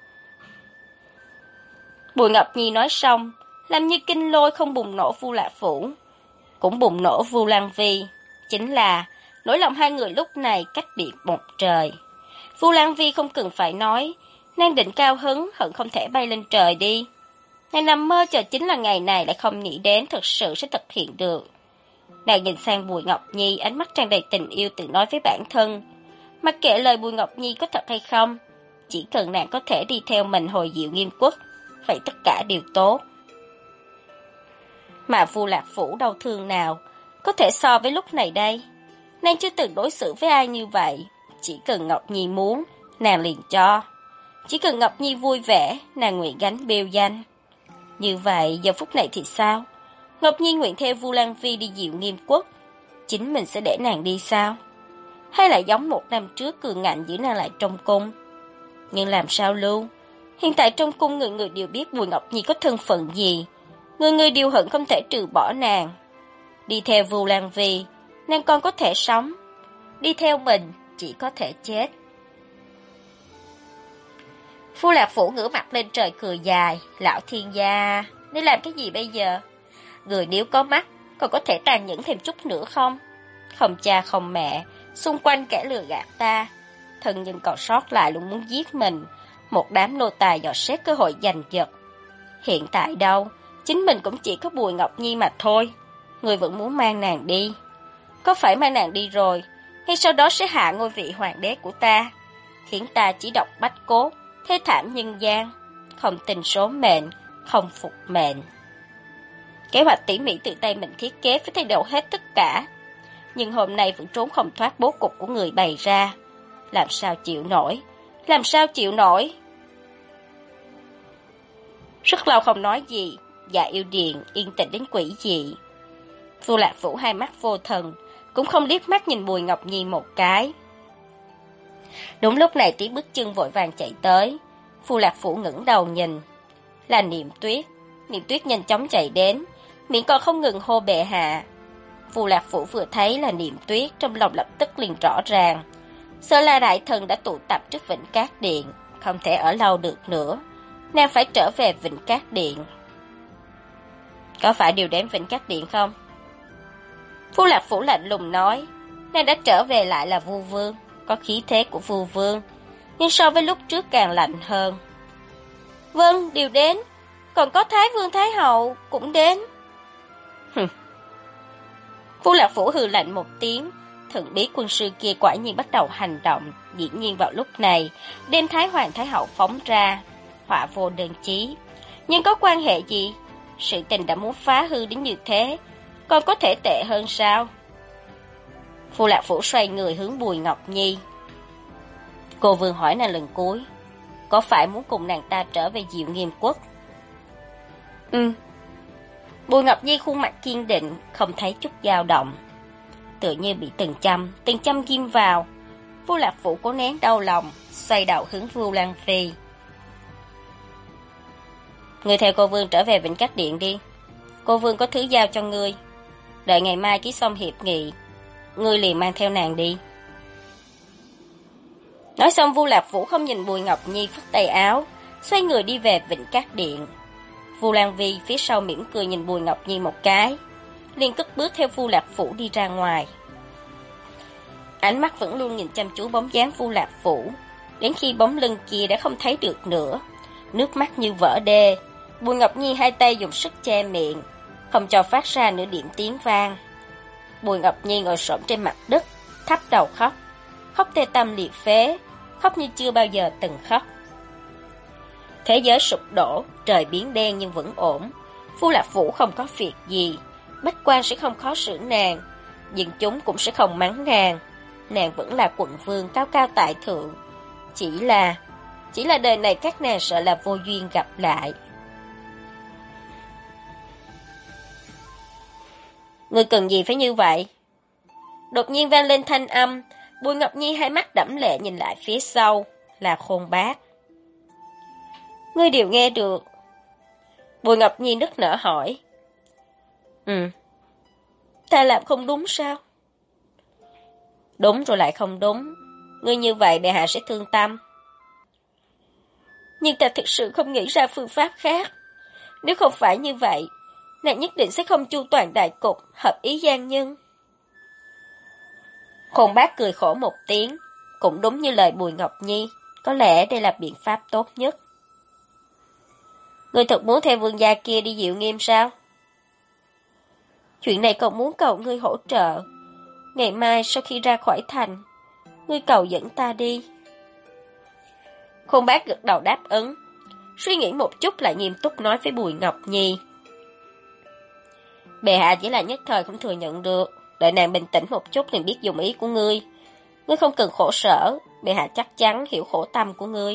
Bùi Ngọc Nhi nói xong, làm như kinh lôi không bùng nổ Vu Lạc Phủ, cũng bùng nổ Vu Lăng Vi. Chính là, nỗi lòng hai người lúc này cách biệt một trời. Vu Lăng Vi không cần phải nói, nàng định cao hứng hận không thể bay lên trời đi. Nàng nằm mơ chờ chính là ngày này lại không nghĩ đến thực sự sẽ thực hiện được. Nàng nhìn sang Bùi Ngọc Nhi, ánh mắt tràn đầy tình yêu tự nói với bản thân. Mặc kệ lời Bùi Ngọc Nhi có thật hay không, chỉ cần nàng có thể đi theo mình hồi Diệu Nghiêm Quốc, vậy tất cả đều tốt. Mà Vu Lạc Phủ đau thương nào có thể so với lúc này đây. Nàng chưa từng đối xử với ai như vậy. Chỉ cần Ngọc Nhi muốn, nàng liền cho. Chỉ cần Ngọc Nhi vui vẻ, nàng nguyện gánh bêu danh. Như vậy, giờ phút này thì sao? Ngọc Nhi nguyện theo Vu Lăng Vi đi Diệu Nghiêm Quốc, chính mình sẽ để nàng đi sao? Hay là giống một năm trước cường ngạnh giữ nàng lại trong cung? Nhưng làm sao lưu? Hiện tại trong cung người người đều biết Bùi Ngọc Nhi có thân phận gì. Người người đều hận không thể trừ bỏ nàng. Đi theo Vu Lăng Vi, nàng còn có thể sống. Đi theo mình, chỉ có thể chết. Vu Lạc Phủ ngửa mặt lên trời cười dài. Lão thiên gia, nên làm cái gì bây giờ? Người nếu có mắt, còn có thể tàn nhẫn thêm chút nữa không? Không cha không mẹ, xung quanh kẻ lừa gạt ta. Thân nhân còn sót lại luôn muốn giết mình. Một đám nô tài dò xét cơ hội giành giật. Hiện tại đâu, chính mình cũng chỉ có Bùi Ngọc Nhi mà thôi. Người vẫn muốn mang nàng đi. Có phải mang nàng đi rồi, ngay sau đó sẽ hạ ngôi vị hoàng đế của ta, khiến ta chỉ độc bách cốt, thế thảm nhân gian, không tin số mệnh, không phục mệnh. Kế hoạch tỉ mỉ từ tay mình thiết kế phải thay đổi hết tất cả. Nhưng hôm nay vẫn trốn không thoát bố cục của người bày ra. Làm sao chịu nổi? Làm sao chịu nổi? Rất lâu không nói gì, Dạ Yêu Điền yên tĩnh đến quỷ dị. Vu Lạc Phủ hai mắt vô thần, cũng không liếc mắt nhìn Bùi Ngọc Nhi một cái. Đúng lúc này tiếng bước chân vội vàng chạy tới. Vu Lạc Phủ ngẩng đầu nhìn. Là Niệm Tuyết. Niệm Tuyết nhanh chóng chạy đến, miệng còn không ngừng hô bệ hạ. Vu Lạc Phủ vừa thấy là Niệm Tuyết, trong lòng lập tức liền rõ ràng. Sở La Đại Thần đã tụ tập trước Vĩnh Cát Điện, không thể ở lâu được nữa. Nàng phải trở về Vĩnh Cát Điện. Có phải điều đến Vĩnh Cát Điện không? Vu Lạc Phủ lạnh lùng nói. Nàng đã trở về lại là Vu Vương, có khí thế của Vu Vương, nhưng so với lúc trước càng lạnh hơn. Vâng, điều đến. Còn có Thái Vương Thái Hậu cũng đến. Vu Lạc Phủ hừ lạnh một tiếng. Thần bí quân sư kia quả nhiên bắt đầu hành động. Dĩ nhiên vào lúc này, đem Thái Hoàng Thái Hậu phóng ra. Họa vô đơn chí. Nhưng có quan hệ gì? Sự tình đã muốn phá hư đến như thế, còn có thể tệ hơn sao? Vu Lạc Phủ xoay người hướng Bùi Ngọc Nhi. Cô Vương hỏi nàng lần cuối, có phải muốn cùng nàng ta trở về Diệu Nghiêm Quốc? Bùi Ngọc Nhi khuôn mặt kiên định, không thấy chút dao động, tựa như bị từng châm ghim vào. Vu Lạc Phủ cố nén đau lòng, xoay đầu hướng Vu Lăng Phi. Ngươi theo cô Vương trở về Vĩnh Cát Điện đi. Cô Vương có thứ giao cho ngươi. Đợi ngày mai ký xong hiệp nghị, ngươi liền mang theo nàng đi. Nói xong Vu Lạc Phủ không nhìn Bùi Ngọc Nhi, phất tay áo, xoay người đi về Vĩnh Cát Điện. Vu Lan Vi phía sau mỉm cười nhìn Bùi Ngọc Nhi một cái, liền cất bước theo Vu Lạc Phủ đi ra ngoài. Ánh mắt vẫn luôn nhìn chăm chú bóng dáng Vu Lạc Phủ, đến khi bóng lưng kia đã không thấy được nữa, nước mắt như vỡ đê. Bùi Ngọc Nhi hai tay dùng sức che miệng, không cho phát ra nửa điểm tiếng vang. Bùi Ngọc Nhi ngồi xổm trên mặt đất, thấp đầu khóc, khóc tê tâm liệt phế, khóc như chưa bao giờ từng khóc. Thế giới sụp đổ, trời biến đen nhưng vẫn ổn. Vu Lạc Phủ không có việc gì, Bách Quan sẽ không khó xử nàng, dân chúng cũng sẽ không mắng nàng. Nàng vẫn là quận vương cao cao tại thượng. Chỉ là đời này các nàng sợ là vô duyên gặp lại. Ngươi cần gì phải như vậy? Đột nhiên vang lên thanh âm. Bùi Ngọc Nhi hai mắt đẫm lệ nhìn lại phía sau, là Khôn Bác. Ngươi đều nghe được. Bùi Ngọc Nhi nức nở hỏi. Ta làm không đúng sao? Đúng rồi lại không đúng. Ngươi như vậy bệ hạ sẽ thương tâm. Nhưng ta thực sự không nghĩ ra phương pháp khác. Nếu không phải như vậy, nàng nhất định sẽ không chu toàn đại cục, hợp ý gian nhân. Khôn Bác cười khổ một tiếng, cũng đúng như lời Bùi Ngọc Nhi, có lẽ đây là biện pháp tốt nhất. Ngươi thật muốn theo vương gia kia đi Diệu Nghiêm sao? Chuyện này còn muốn cầu ngươi hỗ trợ. Ngày mai sau khi ra khỏi thành, ngươi cầu dẫn ta đi. Khôn Bác gật đầu đáp ứng, suy nghĩ một chút lại nghiêm túc nói với Bùi Ngọc Nhi. Bệ hạ chỉ là nhất thời không thừa nhận được, đợi nàng bình tĩnh một chút liền biết dùng ý của ngươi. Ngươi không cần khổ sở, bệ hạ chắc chắn hiểu khổ tâm của ngươi.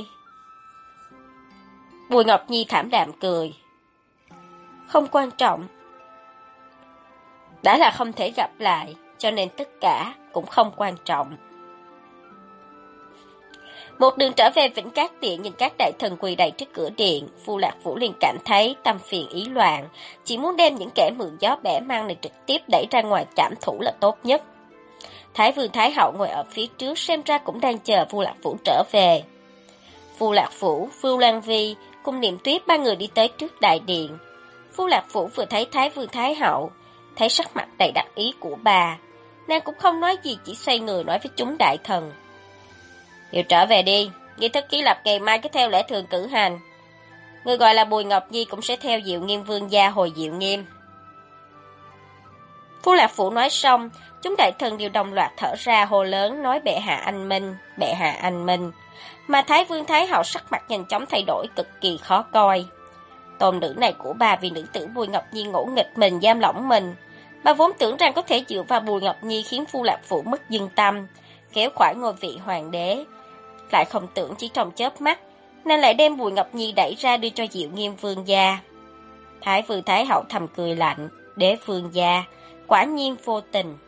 Bùi Ngọc Nhi thảm đạm cười. Không quan trọng. Đã là không thể gặp lại, cho nên tất cả cũng không quan trọng. Một đường trở về Vĩnh Cát Điện, nhìn các đại thần quỳ đầy trước cửa điện, Phu Lạc Phủ liền cảm thấy tâm phiền ý loạn, chỉ muốn đem những kẻ mượn gió bẻ măng này trực tiếp đẩy ra ngoài trảm thủ là tốt nhất. Thái Vương Thái Hậu ngồi ở phía trước xem ra cũng đang chờ Phu Lạc Phủ trở về. Phu Lạc Phủ, Vu Lan Vi cùng Niệm Tuyết ba người đi tới trước đại điện. Phu Lạc Phủ vừa thấy Thái Vương Thái Hậu, thấy sắc mặt đầy đắc ý của bà, nàng cũng không nói gì, chỉ xoay người nói với chúng đại thần. Đều trở về đi, nghi thức ký lập ngày mai cứ theo lễ thường cử hành. Người gọi là Bùi Ngọc Nhi cũng sẽ theo Diệu Nghiêm vương gia hồi Diệu Nghiêm. Phu Lạc Phủ nói xong, chúng đại thần đều đồng loạt thở ra hô lớn nói bệ hạ anh minh, bệ hạ anh minh. Mà Thái Vương Thái Hậu sắc mặt nhanh chóng thay đổi cực kỳ khó coi. Tôn nữ này của bà vì nữ tử Bùi Ngọc Nhi ngỗ nghịch mình, giam lỏng mình. Bà vốn tưởng rằng có thể dựa vào Bùi Ngọc Nhi khiến Phu Lạc Phủ mất dương tâm, kéo khỏi ngôi vị hoàng đế. Lại không tưởng chỉ trong chớp mắt, nên lại đem Bùi Ngọc Nhi đẩy ra đưa cho Diệu Nghiêm vương gia. Thái Vương Thái Hậu thầm cười lạnh, đế vương gia, quả nhiên vô tình.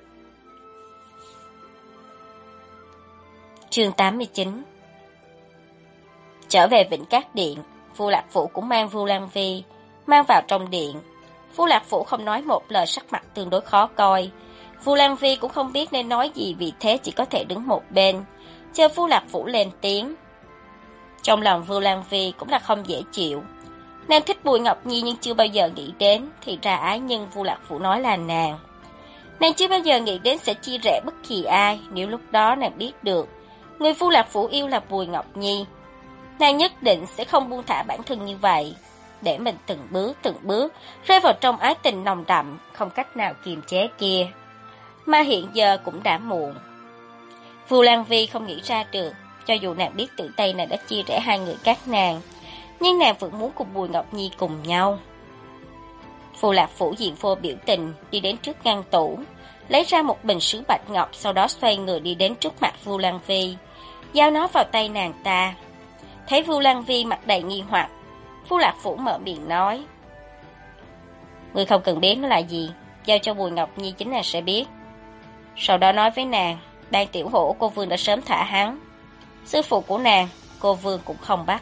Chương 89. Trở về Vĩnh Cát Điện, Phu Lạc Phủ cũng mang Vu Lan Vi mang vào trong điện. Phu Lạc Phủ không nói một lời, sắc mặt tương đối khó coi. Vu Lan Vi cũng không biết nên nói gì, vì thế chỉ có thể đứng một bên, chờ Phu Lạc Phủ lên tiếng. Trong lòng Vu Lan Vi cũng là không dễ chịu. Nàng thích Bùi Ngọc Nhi nhưng chưa bao giờ nghĩ đến thì ra ái nhân Vu Lạc Phủ nói là nàng. Nàng chưa bao giờ nghĩ đến sẽ chia rẽ bất kỳ ai. Nếu lúc đó nàng biết được người Vu Lạc Phủ yêu là Bùi Ngọc Nhi, nàng nhất định sẽ không buông thả bản thân như vậy, để mình từng bước rơi vào trong ái tình nồng đậm, không cách nào kiềm chế kia. Mà hiện giờ cũng đã muộn. Vu Lan Vi không nghĩ ra được, cho dù nàng biết tự tay nàng đã chia rẽ hai người các nàng, nhưng nàng vẫn muốn cùng Bùi Ngọc Nhi cùng nhau. Phu Lạc Phủ diện phô biểu tình đi đến trước ngăn tủ, lấy ra một bình sứ bạch ngọc, sau đó xoay người đi đến trước mặt Vu Lan Vi, giao nó vào tay nàng ta. Thấy Vu Lan Vi mặt đầy nghi hoặc, Phu Lạc Phủ mở miệng nói: Ngươi không cần biết nó là gì, giao cho Bùi Ngọc Nhi chính là sẽ biết. Sau đó nói với nàng, Đan Tiểu Hổ cô vương đã sớm thả hắn, sư phụ của nàng cô vương cũng không bắt.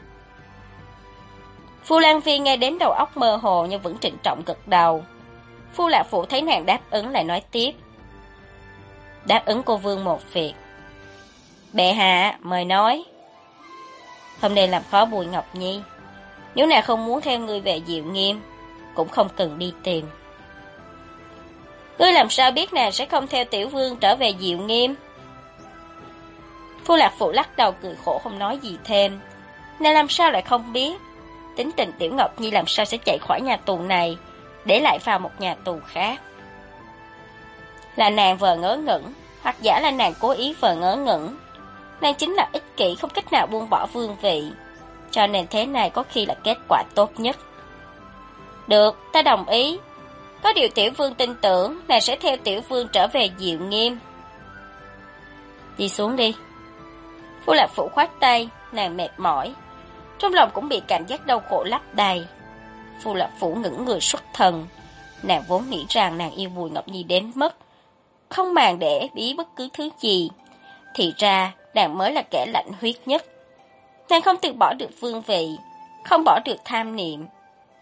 Phu Lan Vi nghe đến đầu óc mơ hồ nhưng vẫn trịnh trọng gật đầu. Phu Lạc Phủ thấy nàng đáp ứng lại nói tiếp: Đáp ứng cô vương một việc. Bệ hạ mời nói. Không nên làm khó Bùi Ngọc Nhi. Nếu nàng không muốn theo ngươi về Diệu Nghiêm, cũng không cần đi tìm. Ngươi làm sao biết nàng sẽ không theo tiểu vương trở về Diệu Nghiêm? Phu Lạc Phủ lắc đầu cười khổ không nói gì thêm. Nàng làm sao lại không biết? Tính tình Tiểu Ngọc Nhi làm sao sẽ chạy khỏi nhà tù này, để lại vào một nhà tù khác? Là nàng vờ ngớ ngẩn, hoặc giả là nàng cố ý vờ ngớ ngẩn. Nàng chính là ích kỷ, không cách nào buông bỏ vương vị, cho nên thế này có khi là kết quả tốt nhất. Được, ta đồng ý. Có điều tiểu vương tin tưởng nàng sẽ theo tiểu vương trở về Diệu Nghiêm. Đi xuống đi. Phu Lạc Phủ khoát tay, nàng mệt mỏi, trong lòng cũng bị cảm giác đau khổ lấp đầy. Phu Lạc Phủ ngẩng người xuất thần. Nàng vốn nghĩ rằng nàng yêu Bùi Ngọc Nhi đến mức không màng để ý bất cứ thứ gì, thì ra nàng mới là kẻ lạnh huyết nhất. Nàng không từ bỏ được vương vị, không bỏ được tham niệm,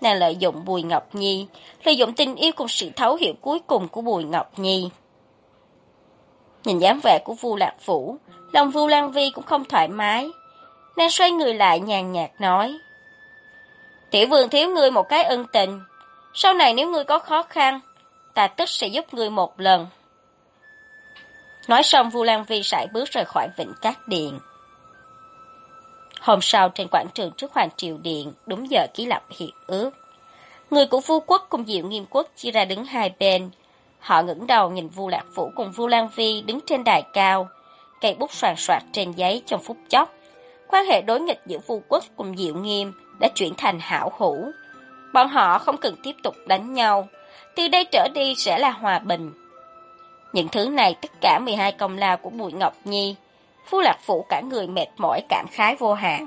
Nàng lợi dụng Bùi Ngọc Nhi, lợi dụng tình yêu cùng sự thấu hiểu cuối cùng của Bùi Ngọc Nhi. Nhìn dáng vẻ của Vu Lạc Phủ, lòng Vu Lan Vi cũng không thoải mái. Nàng xoay người lại nhàn nhạt nói: Tiểu vương thiếu ngươi một cái ân tình, sau này nếu ngươi có khó khăn, ta tất sẽ giúp ngươi một lần. Nói xong Vu Lan Vi sải bước rời khỏi Vĩnh Cát Điện. Hôm sau trên quảng trường trước Hoàng Triều Điện, đúng giờ ký lập hiệp ước. Người của Vu Quốc cùng Diệu Nghiêm Quốc chia ra đứng hai bên. Họ ngẩng đầu nhìn Vu Lạc Phủ cùng Vu Lan Vi đứng trên đài cao, cây bút soàn soạt trên giấy trong phút chốc. Quan hệ đối nghịch giữa Vu Quốc cùng Diệu Nghiêm đã chuyển thành hảo hữu. Bọn họ không cần tiếp tục đánh nhau, từ đây trở đi sẽ là hòa bình. Những thứ này tất cả 12 công lao của Bùi Ngọc Nhi. Vu Lạc Phủ cả người mệt mỏi cảm khái vô hạn.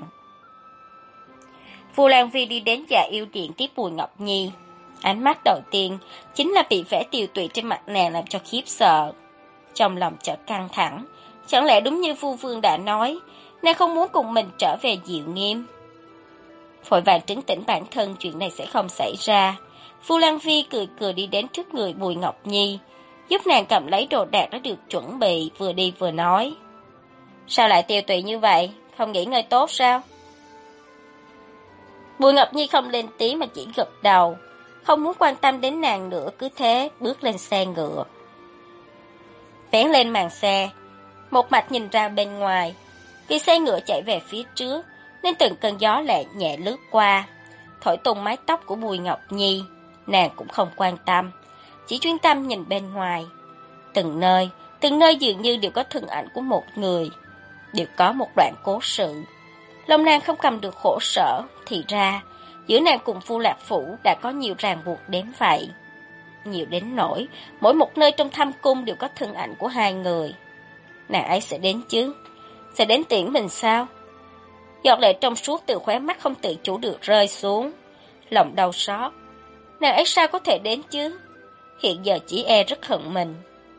Vu Lan Vi đi đến Dạ Yêu Điện tiếp Bùi Ngọc Nhi. Ánh mắt đầu tiên chính là bị vẻ tiều tụy trên mặt nàng làm cho khiếp sợ. Trong lòng chợt căng thẳng, chẳng lẽ đúng như Vu Vương đã nói, nàng không muốn cùng mình trở về Diệu Nghiêm. Vội vàng trấn tĩnh bản thân chuyện này sẽ không xảy ra. Vu Lan Vi cười cười đi đến trước người Bùi Ngọc Nhi, giúp nàng cầm lấy đồ đạc đã được chuẩn bị, vừa đi vừa nói: Sao lại tiều tụy như vậy, không nghỉ ngơi tốt sao? Bùi Ngọc Nhi không lên tiếng mà chỉ gật đầu, không muốn quan tâm đến nàng nữa, cứ thế bước lên xe ngựa. Vén lên màn xe, một mạch nhìn ra bên ngoài. Vì xe ngựa chạy về phía trước nên từng cơn gió nhẹ lướt qua, thổi tung mái tóc của Bùi Ngọc Nhi. Nàng cũng không quan tâm, chỉ chuyên tâm nhìn bên ngoài. Từng nơi dường như đều có thân ảnh của một người, đều có một đoạn cố sự. Lòng nàng không cầm được khổ sở, thì ra giữa nàng cùng Vu Lạc Phủ đã có nhiều ràng buộc đến vậy. Nhiều đến nỗi mỗi một nơi trong thâm cung đều có thân ảnh của hai người. Nàng ấy sẽ đến chứ? Sẽ đến tiễn mình sao? Giọt lệ trong suốt từ khóe mắt không tự chủ được rơi xuống. Lòng đau xót. Nàng ấy sao có thể đến chứ? Hiện giờ chỉ e rất hận mình.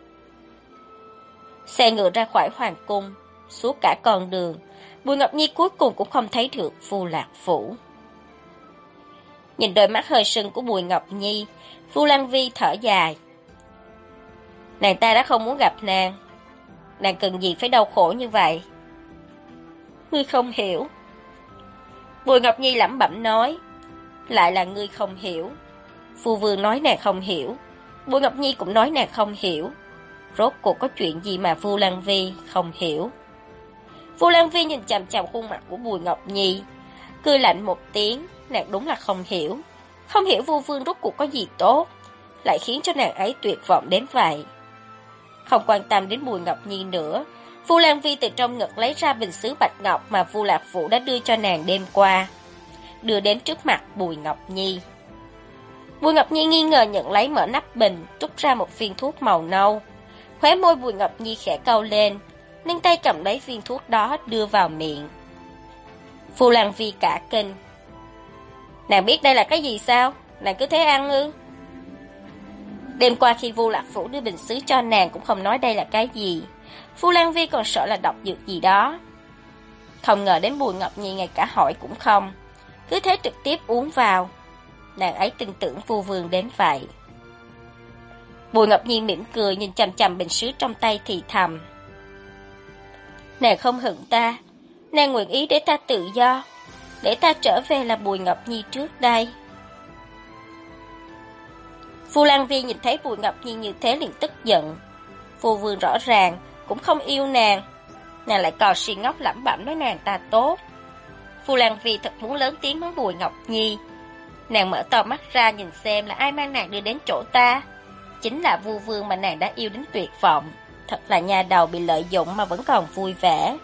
Xe ngựa ra khỏi hoàng cung, suốt cả con đường, Bùi Ngọc Nhi cuối cùng cũng không thấy được Vu Lạc Phủ. Nhìn đôi mắt hơi sưng của Bùi Ngọc Nhi, Vu Lan Vi thở dài. Nàng ta đã không muốn gặp nàng. Nàng cần gì phải đau khổ như vậy? Ngươi không hiểu. Bùi Ngọc Nhi lẩm bẩm nói. Lại là ngươi không hiểu. Phu Vương nói nàng không hiểu, Bùi Ngọc Nhi cũng nói nàng không hiểu. Rốt cuộc có chuyện gì mà Vu Lan Vi không hiểu? Vu Lan Vi nhìn chằm chằm khuôn mặt của Bùi Ngọc Nhi, cười lạnh một tiếng. Nàng đúng là không hiểu. Không hiểu Vu Vương rốt cuộc có gì tốt, lại khiến cho nàng ấy tuyệt vọng đến vậy. Không quan tâm đến Bùi Ngọc Nhi nữa, Vu Lan Vi từ trong ngực lấy ra bình sứ bạch ngọc mà Vu Lạc Phủ đã đưa cho nàng đêm qua, đưa đến trước mặt Bùi Ngọc Nhi. Bùi Ngọc Nhi nghi ngờ nhận lấy, mở nắp bình, rút ra một viên thuốc màu nâu. Khóe môi Bùi Ngọc Nhi khẽ cau lên, nâng tay cầm lấy viên thuốc đó đưa vào miệng. Vu Lan Vi cả kinh. Nàng biết đây là cái gì sao? Nàng cứ thế ăn ư? Đêm qua khi Vu Lạc Phủ đưa bình sứ cho nàng cũng không nói đây là cái gì. Vu Lan Vi còn sợ là độc dược gì đó. Không ngờ đến Bùi Ngọc Nhi ngay cả hỏi cũng không, cứ thế trực tiếp uống vào. Nàng ấy tin tưởng Vu Vương đến vậy. Bùi Ngọc Nhi mỉm cười nhìn chằm chằm bình sứ trong tay thì thầm. Nàng không hận ta, nàng nguyện ý để ta tự do, để ta trở về là Bùi Ngọc Nhi trước đây. Vu Lan Vi nhìn thấy Bùi Ngọc Nhi như thế liền tức giận. Vu Vương rõ ràng cũng không yêu nàng, nàng lại cò xì ngốc lẩm bẩm nói nàng ta tốt. Vu Lan Vi thật muốn lớn tiếng mắng Bùi Ngọc Nhi. Nàng mở to mắt ra nhìn xem là ai mang nàng đưa đến chỗ ta. Chính là Vu Vương mà nàng đã yêu đến tuyệt vọng. Thật là nhà đầu bị lợi dụng mà vẫn còn vui vẻ.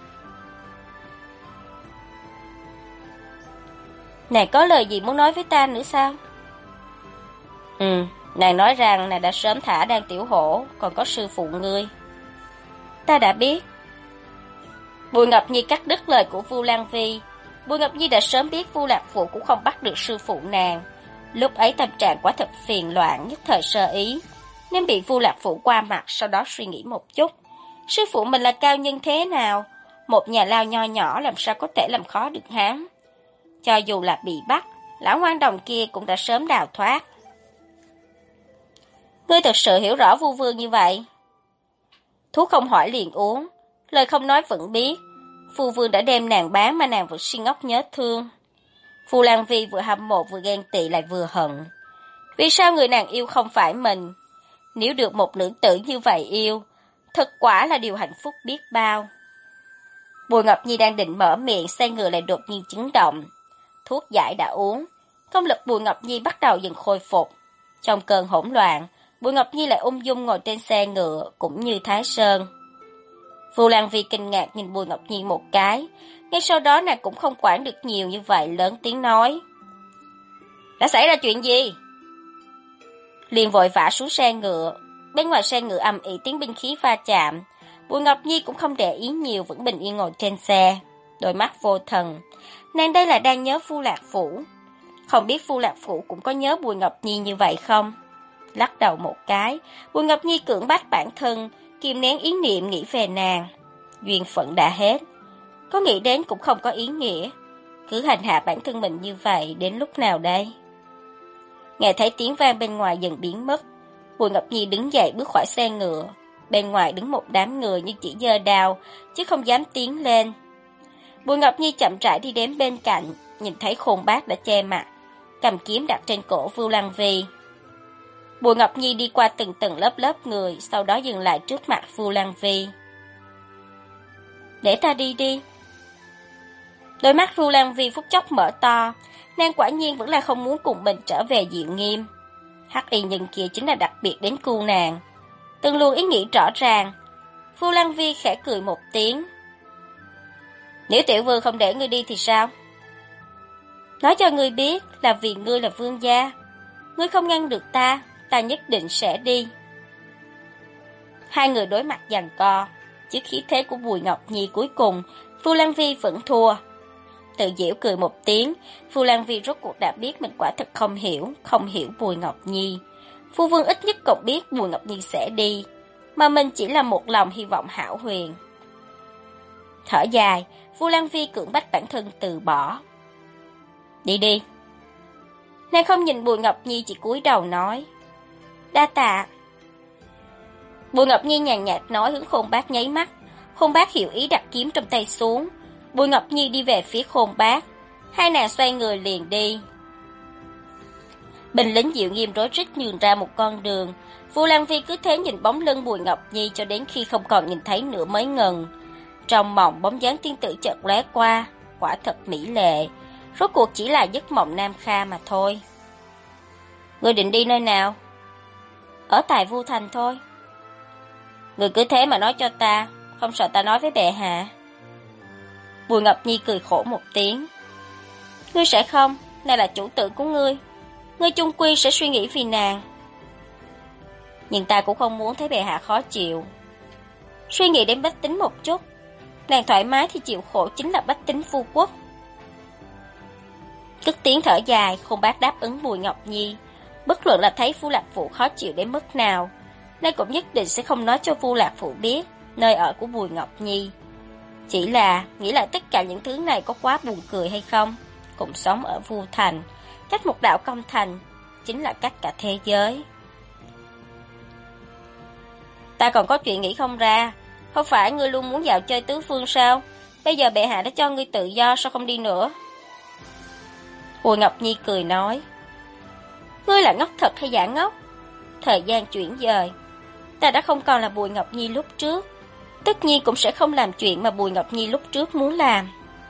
Nàng có lời gì muốn nói với ta nữa sao? Nàng nói rằng nàng đã sớm thả Đan Tiểu Hổ, còn có sư phụ ngươi. Ta đã biết. Bùi Ngọc Nhi cắt đứt lời của Vu Lan Vi. Bùi Ngọc Nhi đã sớm biết Vu Lạc Phụ cũng không bắt được sư phụ nàng. Lúc ấy tâm trạng quả thật phiền loạn, nhất thời sơ ý, nên bị Vu Lạc Phụ qua mặt. Sau đó suy nghĩ một chút, sư phụ mình là cao nhân thế nào, một nhà lao nho nhỏ làm sao có thể làm khó được hắn. Cho dù là bị bắt, lão ngoan đồng kia cũng đã sớm đào thoát. Ngươi thật sự hiểu rõ Vu Vương như vậy? Thuốc không hỏi liền uống, lời không nói vẫn biết. Vu Vương đã đem nàng bán mà nàng vẫn si ngốc nhớ thương. Vu Lan Vi vừa hâm mộ vừa ghen tị lại vừa hận. Vì sao người nàng yêu không phải mình? Nếu được một nữ tử như vậy yêu, thật quả là điều hạnh phúc biết bao. Bùi Ngọc Nhi đang định mở miệng, xoay người lại đột nhiên chấn động. Thuốc giải đã uống, công lực Bùi Ngọc Nhi bắt đầu dần khôi phục. Trong cơn hỗn loạn, Bùi Ngọc Nhi lại ung dung ngồi trên xe ngựa, cũng như Thái Sơn. Vu Lan Vi kinh ngạc nhìn Bùi Ngọc Nhi một cái, ngay sau đó nàng cũng không quản được nhiều như vậy, lớn tiếng nói. Đã xảy ra chuyện gì? Liền vội vã xuống xe ngựa, bên ngoài xe ngựa ầm ĩ tiếng binh khí va chạm. Bùi Ngọc Nhi cũng không để ý nhiều, vẫn bình yên ngồi trên xe, đôi mắt vô thần. Nàng đây là đang nhớ Phu Lạc Phủ. Không biết Phu Lạc Phủ cũng có nhớ Bùi Ngọc Nhi như vậy không? Lắc đầu một cái, Bùi Ngọc Nhi cưỡng bách bản thân, kìm nén ý niệm nghĩ về nàng. Duyên phận đã hết, có nghĩ đến cũng không có ý nghĩa. Cứ hành hạ bản thân mình như vậy đến lúc nào đây? Nghe thấy tiếng vang bên ngoài dần biến mất, Bùi Ngọc Nhi đứng dậy bước khỏi xe ngựa. Bên ngoài đứng một đám người nhưng chỉ giơ đao, chứ không dám tiến lên. Bùi Ngọc Nhi chậm rãi đi đến bên cạnh, nhìn thấy Khôn Bác đã che mặt, cầm kiếm đặt trên cổ Vu Lan Vi. Bùi Ngọc Nhi đi qua từng tầng lớp người, sau đó dừng lại trước mặt Vu Lan Vi. Để ta đi đi. Đôi mắt Vu Lan Vi phút chốc mở to, nàng quả nhiên vẫn là không muốn cùng mình trở về Diệu Nghiêm. Hắc y nhân kia chính là đặc biệt đến cứu nàng. Từng luôn ý nghĩ rõ ràng. Vu Lan Vi khẽ cười một tiếng. Nếu tiểu vương không để ngươi đi thì sao? Nói cho ngươi biết là vì ngươi là vương gia. Ngươi không ngăn được ta, ta nhất định sẽ đi. Hai người đối mặt giằng co. Trước khí thế của Bùi Ngọc Nhi cuối cùng, Vu Lan Vi vẫn thua. Tự giễu cười một tiếng, Vu Lan Vi rốt cuộc đã biết mình quả thật không hiểu Bùi Ngọc Nhi. Phu vương ít nhất cũng biết Bùi Ngọc Nhi sẽ đi, mà mình chỉ là một lòng hy vọng hão huyền. Thở dài, Vu Lan Vi cưỡng bách bản thân từ bỏ. Đi đi. Nàng không nhìn Bùi Ngọc Nhi, chỉ cúi đầu nói. Đa tạ. Bùi Ngọc Nhi nhàn nhạt nói, hướng Khôn Bác nháy mắt. Khôn Bác hiểu ý đặt kiếm trong tay xuống. Bùi Ngọc Nhi đi về phía Khôn Bác. Hai nàng xoay người liền đi. Binh lính Diệu Nghiêm rối rít nhường ra một con đường. Vu Lan Vi cứ thế nhìn bóng lưng Bùi Ngọc Nhi cho đến khi không còn nhìn thấy nữa mới ngừng. Trong mộng bóng dáng tiên tử chợt lóe qua, quả thật mỹ lệ. Rốt cuộc chỉ là giấc mộng Nam Kha mà thôi. Ngươi định đi nơi nào? Ở tại Vu Thành thôi. Ngươi cứ thế mà nói cho ta, không sợ ta nói với bệ hạ? Bùi Ngọc Nhi cười khổ một tiếng. Ngươi sẽ không, nàng là chủ tử của ngươi. Ngươi chung quy sẽ suy nghĩ vì nàng. Nhưng ta cũng không muốn thấy bệ hạ khó chịu. Suy nghĩ đến bách tính một chút. Nàng thoải mái thì chịu khổ chính là bách tính phu quốc. Cất tiếng thở dài, Khôn Bác đáp ứng Bùi Ngọc Nhi. Bất luận là thấy Vu Lạc Phụ khó chịu đến mức nào, nàng cũng nhất định sẽ không nói cho Vu Lạc Phụ biết nơi ở của Bùi Ngọc Nhi. Chỉ là nghĩ lại tất cả những thứ này có quá buồn cười hay không? Cùng sống ở Vu Thành, cách một đạo công thành, chính là cách cả thế giới. Ta còn có chuyện nghĩ không ra. Không phải ngươi luôn muốn dạo chơi tứ phương sao? Bây giờ bệ hạ đã cho ngươi tự do, sao không đi nữa? Bùi Ngọc Nhi cười nói. Ngươi là ngốc thật hay giả ngốc? Thời gian chuyển dời, ta đã không còn là Bùi Ngọc Nhi lúc trước. Tất nhiên cũng sẽ không làm chuyện mà Bùi Ngọc Nhi lúc trước muốn làm.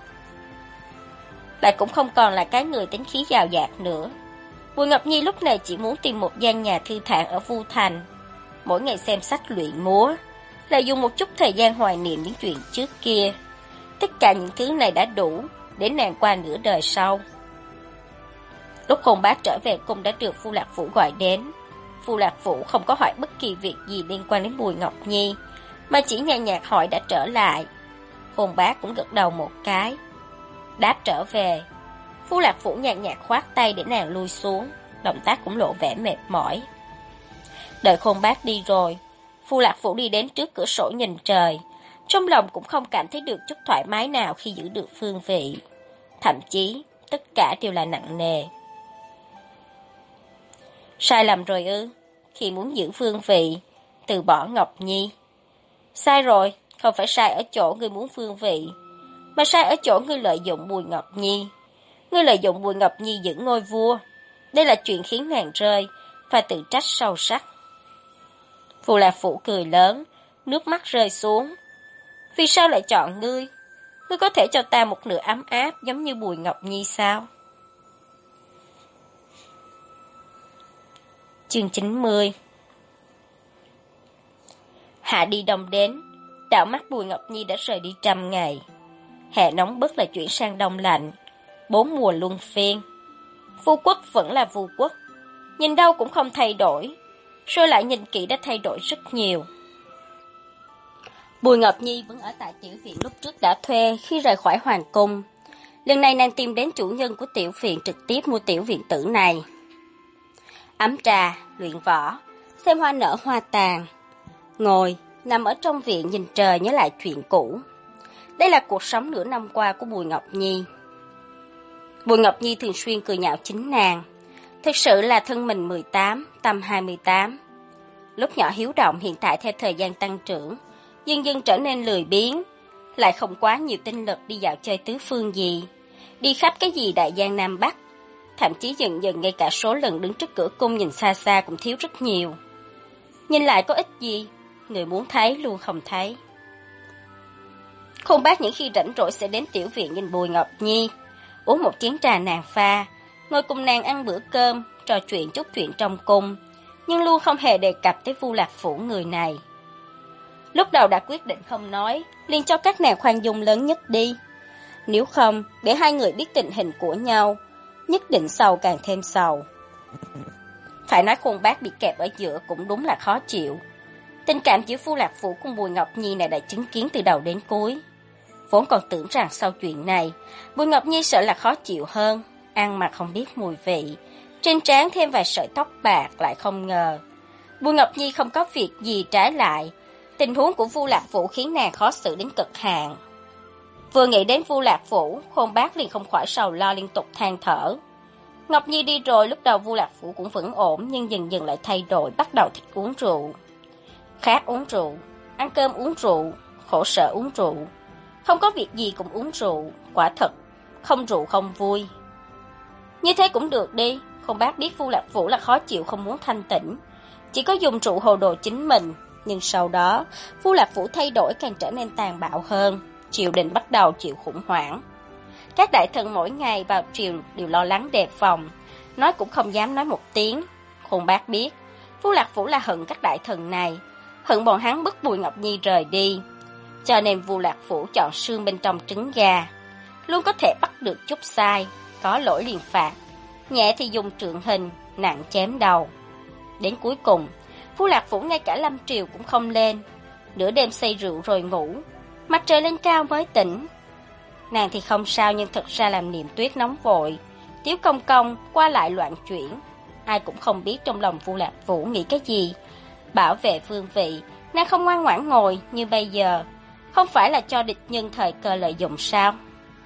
Lại cũng không còn là cái người tính khí giàu dạt nữa. Bùi Ngọc Nhi lúc này chỉ muốn tìm một gian nhà thư thản ở Vu Thành, mỗi ngày xem sách luyện múa, lại dùng một chút thời gian hoài niệm những chuyện trước kia. Tất cả những thứ này đã đủ để nàng qua nửa đời sau. Lúc Khôn Bác trở về cung đã được Vu Lạc Phủ gọi đến. Vu Lạc Phủ không có hỏi bất kỳ việc gì liên quan đến Bùi Ngọc Nhi, mà chỉ nhàn nhạt hỏi đã trở lại. Khôn Bác cũng gật đầu một cái, đáp trở về. Vu Lạc Phủ nhàn nhạt khoát tay để nàng lui xuống, động tác cũng lộ vẻ mệt mỏi. Đợi Khôn Bác đi rồi, Vu Lạc Phủ đi đến trước cửa sổ nhìn trời, trong lòng cũng không cảm thấy được chút thoải mái nào khi giữ được phương vị. Thậm chí, tất cả đều là nặng nề. Sai lầm rồi ư? Khi muốn giữ vương vị, từ bỏ Ngọc Nhi. Sai rồi, không phải sai ở chỗ ngươi muốn vương vị, mà sai ở chỗ ngươi lợi dụng Bùi Ngọc Nhi. Ngươi lợi dụng Bùi Ngọc Nhi giữ ngôi vua. Đây là chuyện khiến nàng rơi, và tự trách sâu sắc. Vu Lạc Phủ cười lớn, nước mắt rơi xuống. Vì sao lại chọn ngươi? Ngươi có thể cho ta một nửa ấm áp giống như Bùi Ngọc Nhi sao? Chương 90. Hạ đi đông đến, đảo mắt Bùi Ngọc Nhi đã rời đi 100 ngày. Hè nóng bức lại chuyển sang đông lạnh, 4 mùa luân phiên. Vu quốc vẫn là Vu quốc, nhìn đâu cũng không thay đổi, rồi lại nhìn kỹ đã thay đổi rất nhiều. Bùi Ngọc Nhi vẫn ở tại tiểu viện lúc trước đã thuê khi rời khỏi hoàng cung. Lần này nàng tìm đến chủ nhân của tiểu viện trực tiếp mua tiểu viện tử này. Ấm trà, luyện võ, xem hoa nở hoa tàn. Ngồi, nằm ở trong viện nhìn trời nhớ lại chuyện cũ. Đây là cuộc sống nửa năm qua của Bùi Ngọc Nhi. Bùi Ngọc Nhi thường xuyên cười nhạo chính nàng. Thực sự là thân mình 18, tâm 28. Lúc nhỏ hiếu động hiện tại theo thời gian tăng trưởng, dần dần trở nên lười biếng, lại không quá nhiều tinh lực đi dạo chơi tứ phương gì, đi khắp cái gì đại giang Nam Bắc. Thậm chí dần dần ngay cả số lần đứng trước cửa cung nhìn xa xa cũng thiếu rất nhiều. Nhìn lại có ích gì, người muốn thấy luôn không thấy. Khôn Bác những khi rảnh rỗi sẽ đến tiểu viện nhìn Bùi Ngọc Nhi, uống một chén trà nàng pha, ngồi cùng nàng ăn bữa cơm, trò chuyện chút chuyện trong cung, nhưng luôn không hề đề cập tới Vu Lạc Phủ người này. Lúc đầu đã quyết định không nói, liền cho các nàng khoan dung lớn nhất đi. Nếu không, để hai người biết tình hình của nhau, nhất định sầu càng thêm sầu. Phải nói Khôn Bác bị kẹp ở giữa cũng đúng là khó chịu. Tình cảm giữa Vu Lạc Phủ cùng Bùi Ngọc Nhi này đã chứng kiến từ đầu đến cuối. Vốn còn tưởng rằng sau chuyện này, Bùi Ngọc Nhi sợ là khó chịu hơn, ăn mà không biết mùi vị, trên trán thêm vài sợi tóc bạc, lại không ngờ Bùi Ngọc Nhi không có việc gì, trái lại tình huống của Vu Lạc Phủ khiến nàng khó xử đến cực hạn. Vừa nghĩ đến Vu Lạc Phủ, Khôn Bác liền không khỏi sầu lo liên tục than thở. Ngọc Nhi đi rồi, lúc đầu Vu Lạc Phủ cũng vẫn ổn, nhưng dần dần lại thay đổi, bắt đầu thích uống rượu. Khát uống rượu, ăn cơm uống rượu, khổ sở uống rượu. Không có việc gì cũng uống rượu, quả thật, không rượu không vui. Như thế cũng được đi, Khôn Bác biết Vu Lạc Phủ là khó chịu không muốn thanh tĩnh, chỉ có dùng rượu hồ đồ chính mình. Nhưng sau đó, Vu Lạc Phủ thay đổi càng trở nên tàn bạo hơn, triều đình bắt đầu chịu khủng hoảng. Các đại thần mỗi ngày vào triều đều lo lắng đề phòng, nói cũng không dám nói một tiếng. Khôn Bác biết, Vu Lạc Phủ là hận các đại thần này, hận bọn hắn bức Bùi Ngọc Nhi rời đi. Cho nên Vu Lạc Phủ chọn xương bên trong trứng gà, luôn có thể bắt được chút sai, có lỗi liền phạt, nhẹ thì dùng trượng hình, nặng chém đầu. Đến cuối cùng, Vu Lạc Phủ ngay cả lâm triều cũng không lên, nửa đêm say rượu rồi ngủ, mặt trời lên cao mới tỉnh. Nàng thì không sao, nhưng thật ra làm Niệm Tuyết nóng vội, Tiếu Công Công qua lại loạn chuyển, ai cũng không biết trong lòng Vu Lạc Phủ nghĩ cái gì. Bảo vệ vương vị, nàng không ngoan ngoãn ngồi như bây giờ, không phải là cho địch nhân thời cơ lợi dụng sao?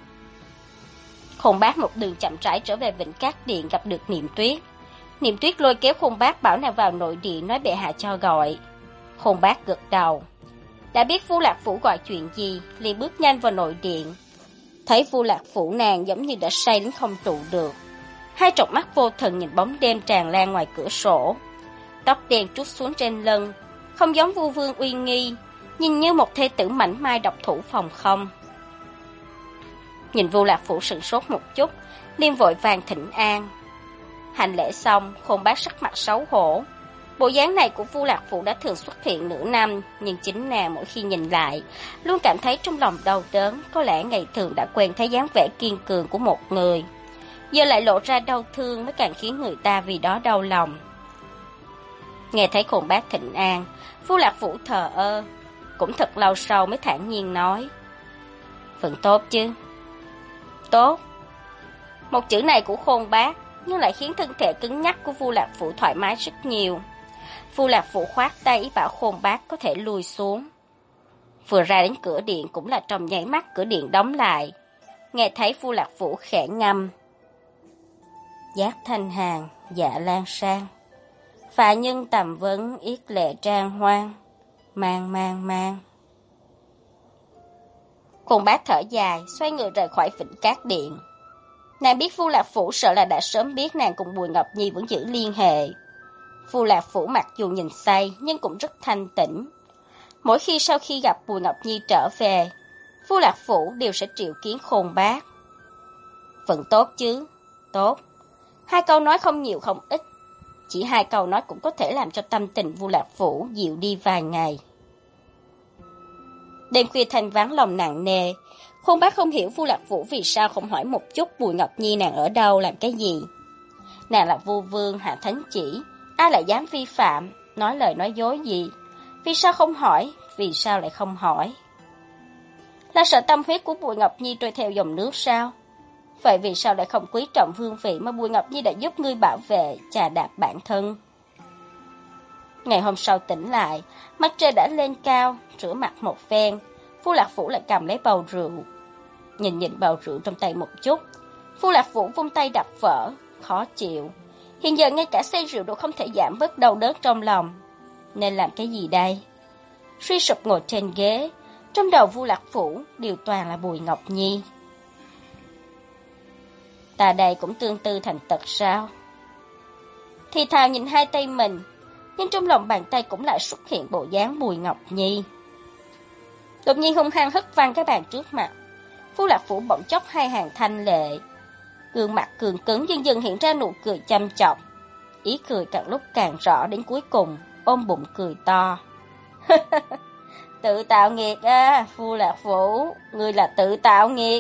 Khôn Bác một đường chậm rãi trở về Vĩnh Cát Điện gặp được Niệm Tuyết. Niệm Tuyết lôi kéo Khôn Bác bảo nàng vào nội điện nói bệ hạ cho gọi. Khôn Bác gật đầu. Đã biết Vu Lạc Phủ gọi chuyện gì, liền bước nhanh vào nội điện. Thấy Vu Lạc Phủ nàng giống như đã say đến không trụ được. Hai tròng mắt vô thần nhìn bóng đêm tràn lan ngoài cửa sổ. Tóc đen trút xuống trên lưng, không giống Vu Vương uy nghi, nhìn như một thê tử mảnh mai độc thủ phòng không. Nhìn Vu Lạc Phủ sửng sốt một chút, liền vội vàng thỉnh an. Hành lễ xong, Khôn Bác sắc mặt xấu hổ. Bộ dáng này của Vu Lạc Phủ đã thường xuất hiện nửa năm, nhưng chính nàng mỗi khi nhìn lại, luôn cảm thấy trong lòng đau đớn. Có lẽ ngày thường đã quen thấy dáng vẻ kiên cường của một người, giờ lại lộ ra đau thương mới càng khiến người ta vì đó đau lòng. Nghe thấy Khôn Bác thỉnh an, Vu Lạc Phủ thờ ơ, cũng thật lâu sau mới thản nhiên nói: "Vẫn tốt chứ?" "Tốt." Một chữ này của Khôn Bác nhưng lại khiến thân thể cứng nhắc của Vu Lạc Phủ thoải mái rất nhiều. Vu Lạc Phủ khoát tay bảo Khôn Bác có thể lui xuống. Vừa ra đến cửa điện cũng là trong nháy mắt cửa điện đóng lại. Nghe thấy Vu Lạc Phủ khẽ ngâm: "Giác thanh hàn, dạ lan sang." Phạ nhân tầm vấn yết lệ trang hoang, mang. Khuôn Bác thở dài, xoay người rời khỏi Vĩnh Cát Điện. Nàng biết Vu Lạc Phủ sợ là đã sớm biết nàng cùng Bùi Ngọc Nhi vẫn giữ liên hệ. Vu Lạc Phủ mặc dù nhìn say nhưng cũng rất thanh tĩnh. Mỗi khi sau khi gặp Bùi Ngọc Nhi trở về, Vu Lạc Phủ đều sẽ triệu kiến Khuôn Bác. Vẫn tốt chứ? Tốt. 2 câu nói không nhiều không ít. Chỉ 2 câu nói cũng có thể làm cho tâm tình Vu Lạc Phủ dịu đi vài ngày. Đêm khuya thanh vắng lòng nặng nề. Khuôn Bác không hiểu Vu Lạc Phủ vì sao không hỏi một chút Bùi Ngọc Nhi nàng ở đâu làm cái gì. Nàng là vua vương hạ thánh chỉ, ai lại dám vi phạm, nói lời nói dối gì? Vì sao không hỏi, vì sao lại không hỏi? Là sợ tâm huyết của Bùi Ngọc Nhi trôi theo dòng nước sao? Vậy vì sao lại không quý trọng vương vị mà Bùi Ngọc Nhi đã giúp ngươi bảo vệ, chà đạp bản thân? Ngày hôm sau tỉnh lại, mặt trời đã lên cao, rửa mặt một phen, Vu Lạc Phủ lại cầm lấy bầu rượu. Nhìn bầu rượu trong tay một chút, Vu Lạc Phủ vung tay đập vỡ, khó chịu. Hiện giờ ngay cả say rượu đều không thể giảm bớt đau đớn trong lòng. Nên làm cái gì đây? Suy sụp ngồi trên ghế, trong đầu Vu Lạc Phủ đều toàn là Bùi Ngọc Nhi. Ta đây cũng tương tư thành tật sao? Thì thào nhìn 2 tay mình, nhưng trong lòng bàn tay cũng lại xuất hiện bộ dáng Bùi Ngọc Nhi. Đột nhiên hung hăng hất văng cái bàn trước mặt. Vu Lạc Phủ bỗng chốc 2 hàng thanh lệ. Gương mặt cường cứng dần dần hiện ra nụ cười chăm chọc. Ý cười càng lúc càng rõ, đến cuối cùng ôm bụng cười to. Tự tạo nghiệt à, Vu Lạc Phủ, ngươi là tự tạo nghiệt.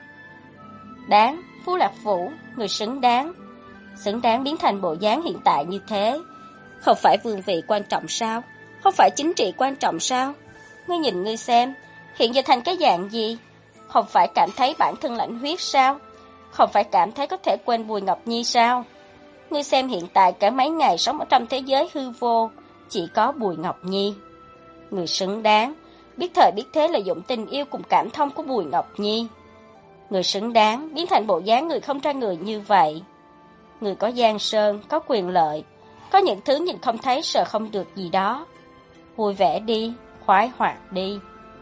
Đáng, Vu Lạc Phủ, người xứng đáng biến thành bộ dáng hiện tại như thế. Không phải vương vị quan trọng sao? Không phải chính trị quan trọng sao? Ngươi nhìn ngươi xem, hiện giờ thành cái dạng gì? Không phải cảm thấy bản thân lãnh huyết sao? Không phải cảm thấy có thể quên Bùi Ngọc Nhi sao? Ngươi xem hiện tại cả mấy ngày sống ở trong thế giới hư vô, chỉ có Bùi Ngọc Nhi. Người xứng đáng, biết thời biết thế lợi dụng tình yêu cùng cảm thông của Bùi Ngọc Nhi. Người xứng đáng, biến thành bộ dáng người không ra người như vậy. Người có giang sơn, có quyền lợi, có những thứ nhìn không thấy sợ không được gì đó. Vui vẻ đi, khoái hoạt đi.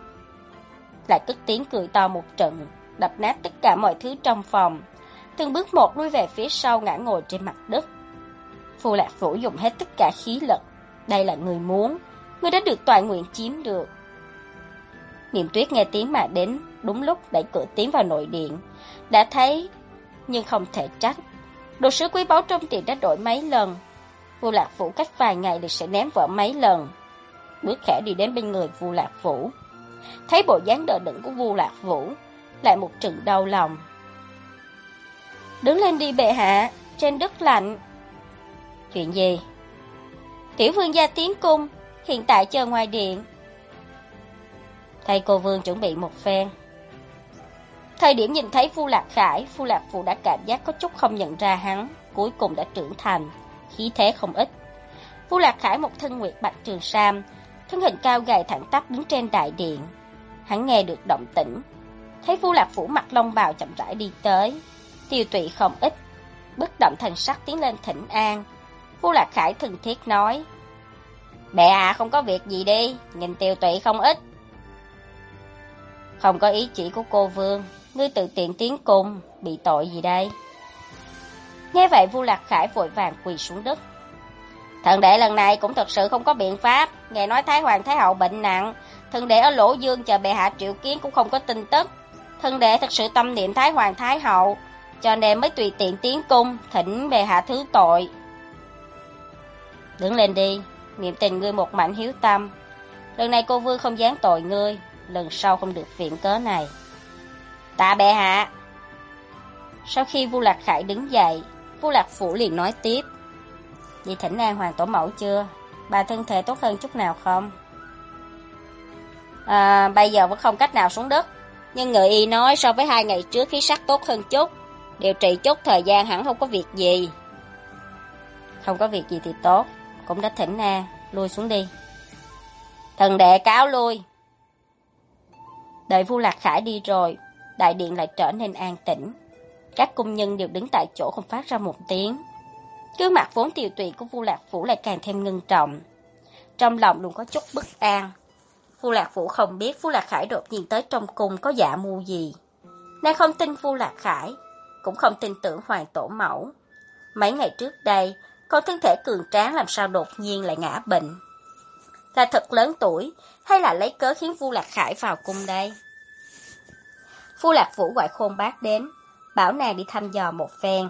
Lại cất tiếng cười to một trận, đập nát tất cả mọi thứ trong phòng. Từng bước một lui về phía sau ngã ngồi trên mặt đất. Vu Lạc Phủ dùng hết tất cả khí lực. Đây là người muốn, người đã được toàn nguyện chiếm được. Niệm Tuyết nghe tiếng mà đến, đúng lúc đẩy cửa tiến vào nội điện. Đã thấy, nhưng không thể trách. Đồ sứ quý báu trong điện đã đổi mấy lần. Vu Lạc Phủ cách vài ngày thì sẽ ném vỡ mấy lần. Bước khẽ đi đến bên người Vu Lạc Phủ. Thấy bộ dáng đờ đẫn của Vu Lạc Phủ, lại một trận đau lòng. Đứng lên đi bệ hạ, trên đất lạnh. Chuyện gì? Tiểu vương gia tiến cung, hiện tại chờ ngoài điện. Thầy cô vương chuẩn bị một phen. Thời điểm nhìn thấy Vu Lạc Khải, Vu Lạc Phủ đã cảm giác có chút không nhận ra hắn, cuối cùng đã trưởng thành, khí thế không ít. Vu Lạc Khải một thân nguyệt bạch trường sam, thân hình cao gầy thẳng tắp đứng trên đại điện. Hắn nghe được động tĩnh, thấy Vu Lạc Phủ mặc long bào chậm rãi đi tới, tiêu tụy không ít, bất động thần sắc tiến lên thỉnh an. Vu Lạc Khải thân thiết nói: Bệ hạ không có việc gì đi, nhìn tiêu tụy không ít. Không có ý chỉ của cô vương, ngươi tự tiện tiến cung, bị tội gì đây? Nghe vậy Vu Lạc Khải vội vàng quỳ xuống đất. Thần đệ lần này cũng thật sự không có biện pháp, nghe nói Thái Hoàng Thái Hậu bệnh nặng, thần đệ ở Lỗ Dương chờ bệ hạ triệu kiến cũng không có tin tức. Thần đệ thật sự tâm niệm Thái Hoàng Thái Hậu, cho nên mới tùy tiện tiến cung, thỉnh bệ hạ thứ tội. Đứng lên đi, niệm tình ngươi một mảnh hiếu tâm. Lần này cô vương không giáng tội ngươi, lần sau không được viện cớ này. Tạ bệ hạ. Sau khi Vu Lạc Khải đứng dậy, Vu Lạc Phủ liền nói tiếp: Đi thỉnh an Hoàng tổ mẫu chưa? Bà thân thể tốt hơn chút nào không? Bây giờ vẫn không cách nào xuống đất, nhưng người y nói so với 2 ngày trước khí sắc tốt hơn chút, điều trị chút thời gian hẳn không có việc gì. Không có việc gì thì tốt, cũng đã thỉnh an, lui xuống đi. Thần đệ cáo lui. Đợi Vu Lạc Khải đi rồi, đại điện lại trở nên an tĩnh. Các cung nhân đều đứng tại chỗ không phát ra một tiếng. Gương mặt vốn tiều tụy của Vu Lạc Phủ lại càng thêm ngưng trọng. Trong lòng luôn có chút bất an. Vu Lạc Phủ không biết Vu Lạc Khải đột nhiên tới trong cung có dạ mưu gì. Nàng không tin Vu Lạc Khải, cũng không tin tưởng Hoàng Tổ Mẫu. Mấy ngày trước đây, con thân thể cường tráng làm sao đột nhiên lại ngã bệnh. Là thật lớn tuổi, hay là lấy cớ khiến Vu Lạc Khải vào cung đây? Vu Lạc Phủ gọi Khôn Bác đến, bảo nàng đi thăm dò một phen.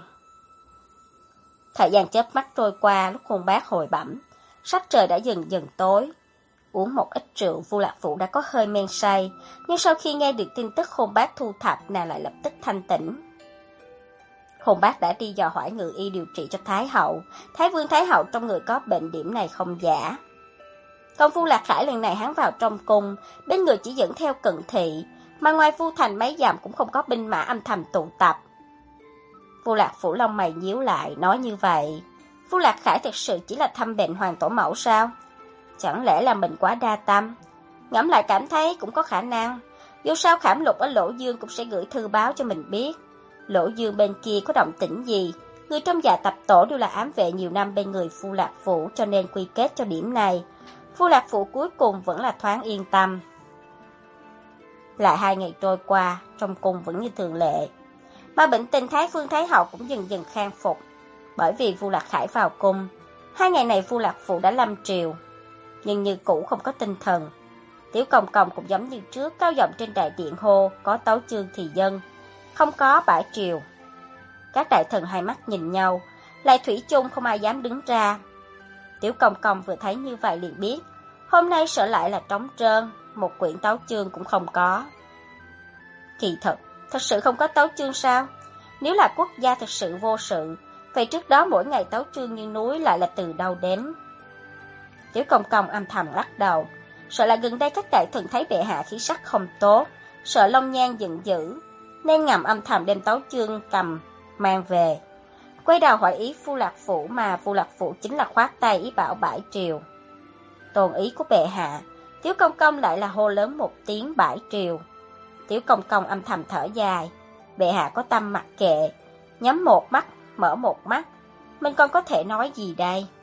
Thời gian chớp mắt trôi qua, lúc Khôn Bác hồi bẩm, sắc trời đã dần dần tối. Uống một ít rượu, Vu Lạc Phủ đã có hơi men say, nhưng sau khi nghe được tin tức Khôn Bác thu thập, nàng lại lập tức thanh tỉnh. Khôn Bác đã đi dò hỏi ngự y điều trị cho Thái hậu, Thái Vương Thái hậu trong người có bệnh, điểm này không giả. Còn Vu Lạc Khải lần này hắn vào trong cung, bên người chỉ dẫn theo cận thị, mà ngoài Vu thành mấy dặm cũng không có binh mã âm thầm tụ tập. Vu Lạc Phủ lông mày nhíu lại, nói như vậy, Vu Lạc Khải thực sự chỉ là thăm bệnh Hoàng Tổ Mẫu sao? Chẳng lẽ là mình quá đa tâm? Ngẫm lại cảm thấy cũng có khả năng. Dù sao Khảm Lục ở Lỗ Dương cũng sẽ gửi thư báo cho mình biết. Lỗ Dương bên kia có động tĩnh gì? Người trong Dạ Tập Tổ đều là ám vệ nhiều năm bên người Vu Lạc Phủ, cho nên quy kết cho điểm này. Vu Lạc Phủ cuối cùng vẫn là thoáng yên tâm. Lại 2 ngày trôi qua, trong cung vẫn như thường lệ. Mà bệnh tình Thái Vương Thái hậu cũng dần dần khang phục. Bởi vì Vu Lạc Khải vào cung, 2 ngày này Vu Lạc Phủ đã lâm triều. Nhưng như cũ không có tinh thần. Tiểu Công Công cũng giống như trước, cao giọng trên đại điện hô, có tấu chương thì dân, không có bãi triều. Các đại thần hai mắt nhìn nhau, lại thủy chung không ai dám đứng ra. Tiểu Công Công vừa thấy như vậy liền biết, hôm nay sợ lại là trống trơn, một quyển tấu chương cũng không có. Kỳ thật sự không có tấu chương sao? Nếu là quốc gia thực sự vô sự, vậy trước đó mỗi ngày tấu chương như núi lại là từ đâu đến? Tiểu Công Công âm thầm lắc đầu, sợ là gần đây các đại thần thấy bệ hạ khí sắc không tốt, sợ Long Nhan giận dữ, nên ngầm âm thầm đem tấu chương cầm mang về. Quay đầu hỏi ý Vu Lạc Phủ, mà Vu Lạc Phủ chính là khoát tay ý bảo bãi triều. Tôn ý của bệ hạ, Tiểu Công Công lại là hô lớn một tiếng bãi triều. Tiểu Công Công âm thầm thở dài, bệ hạ có tâm mặc kệ, nhắm một mắt, mở một mắt, mình còn có thể nói gì đây?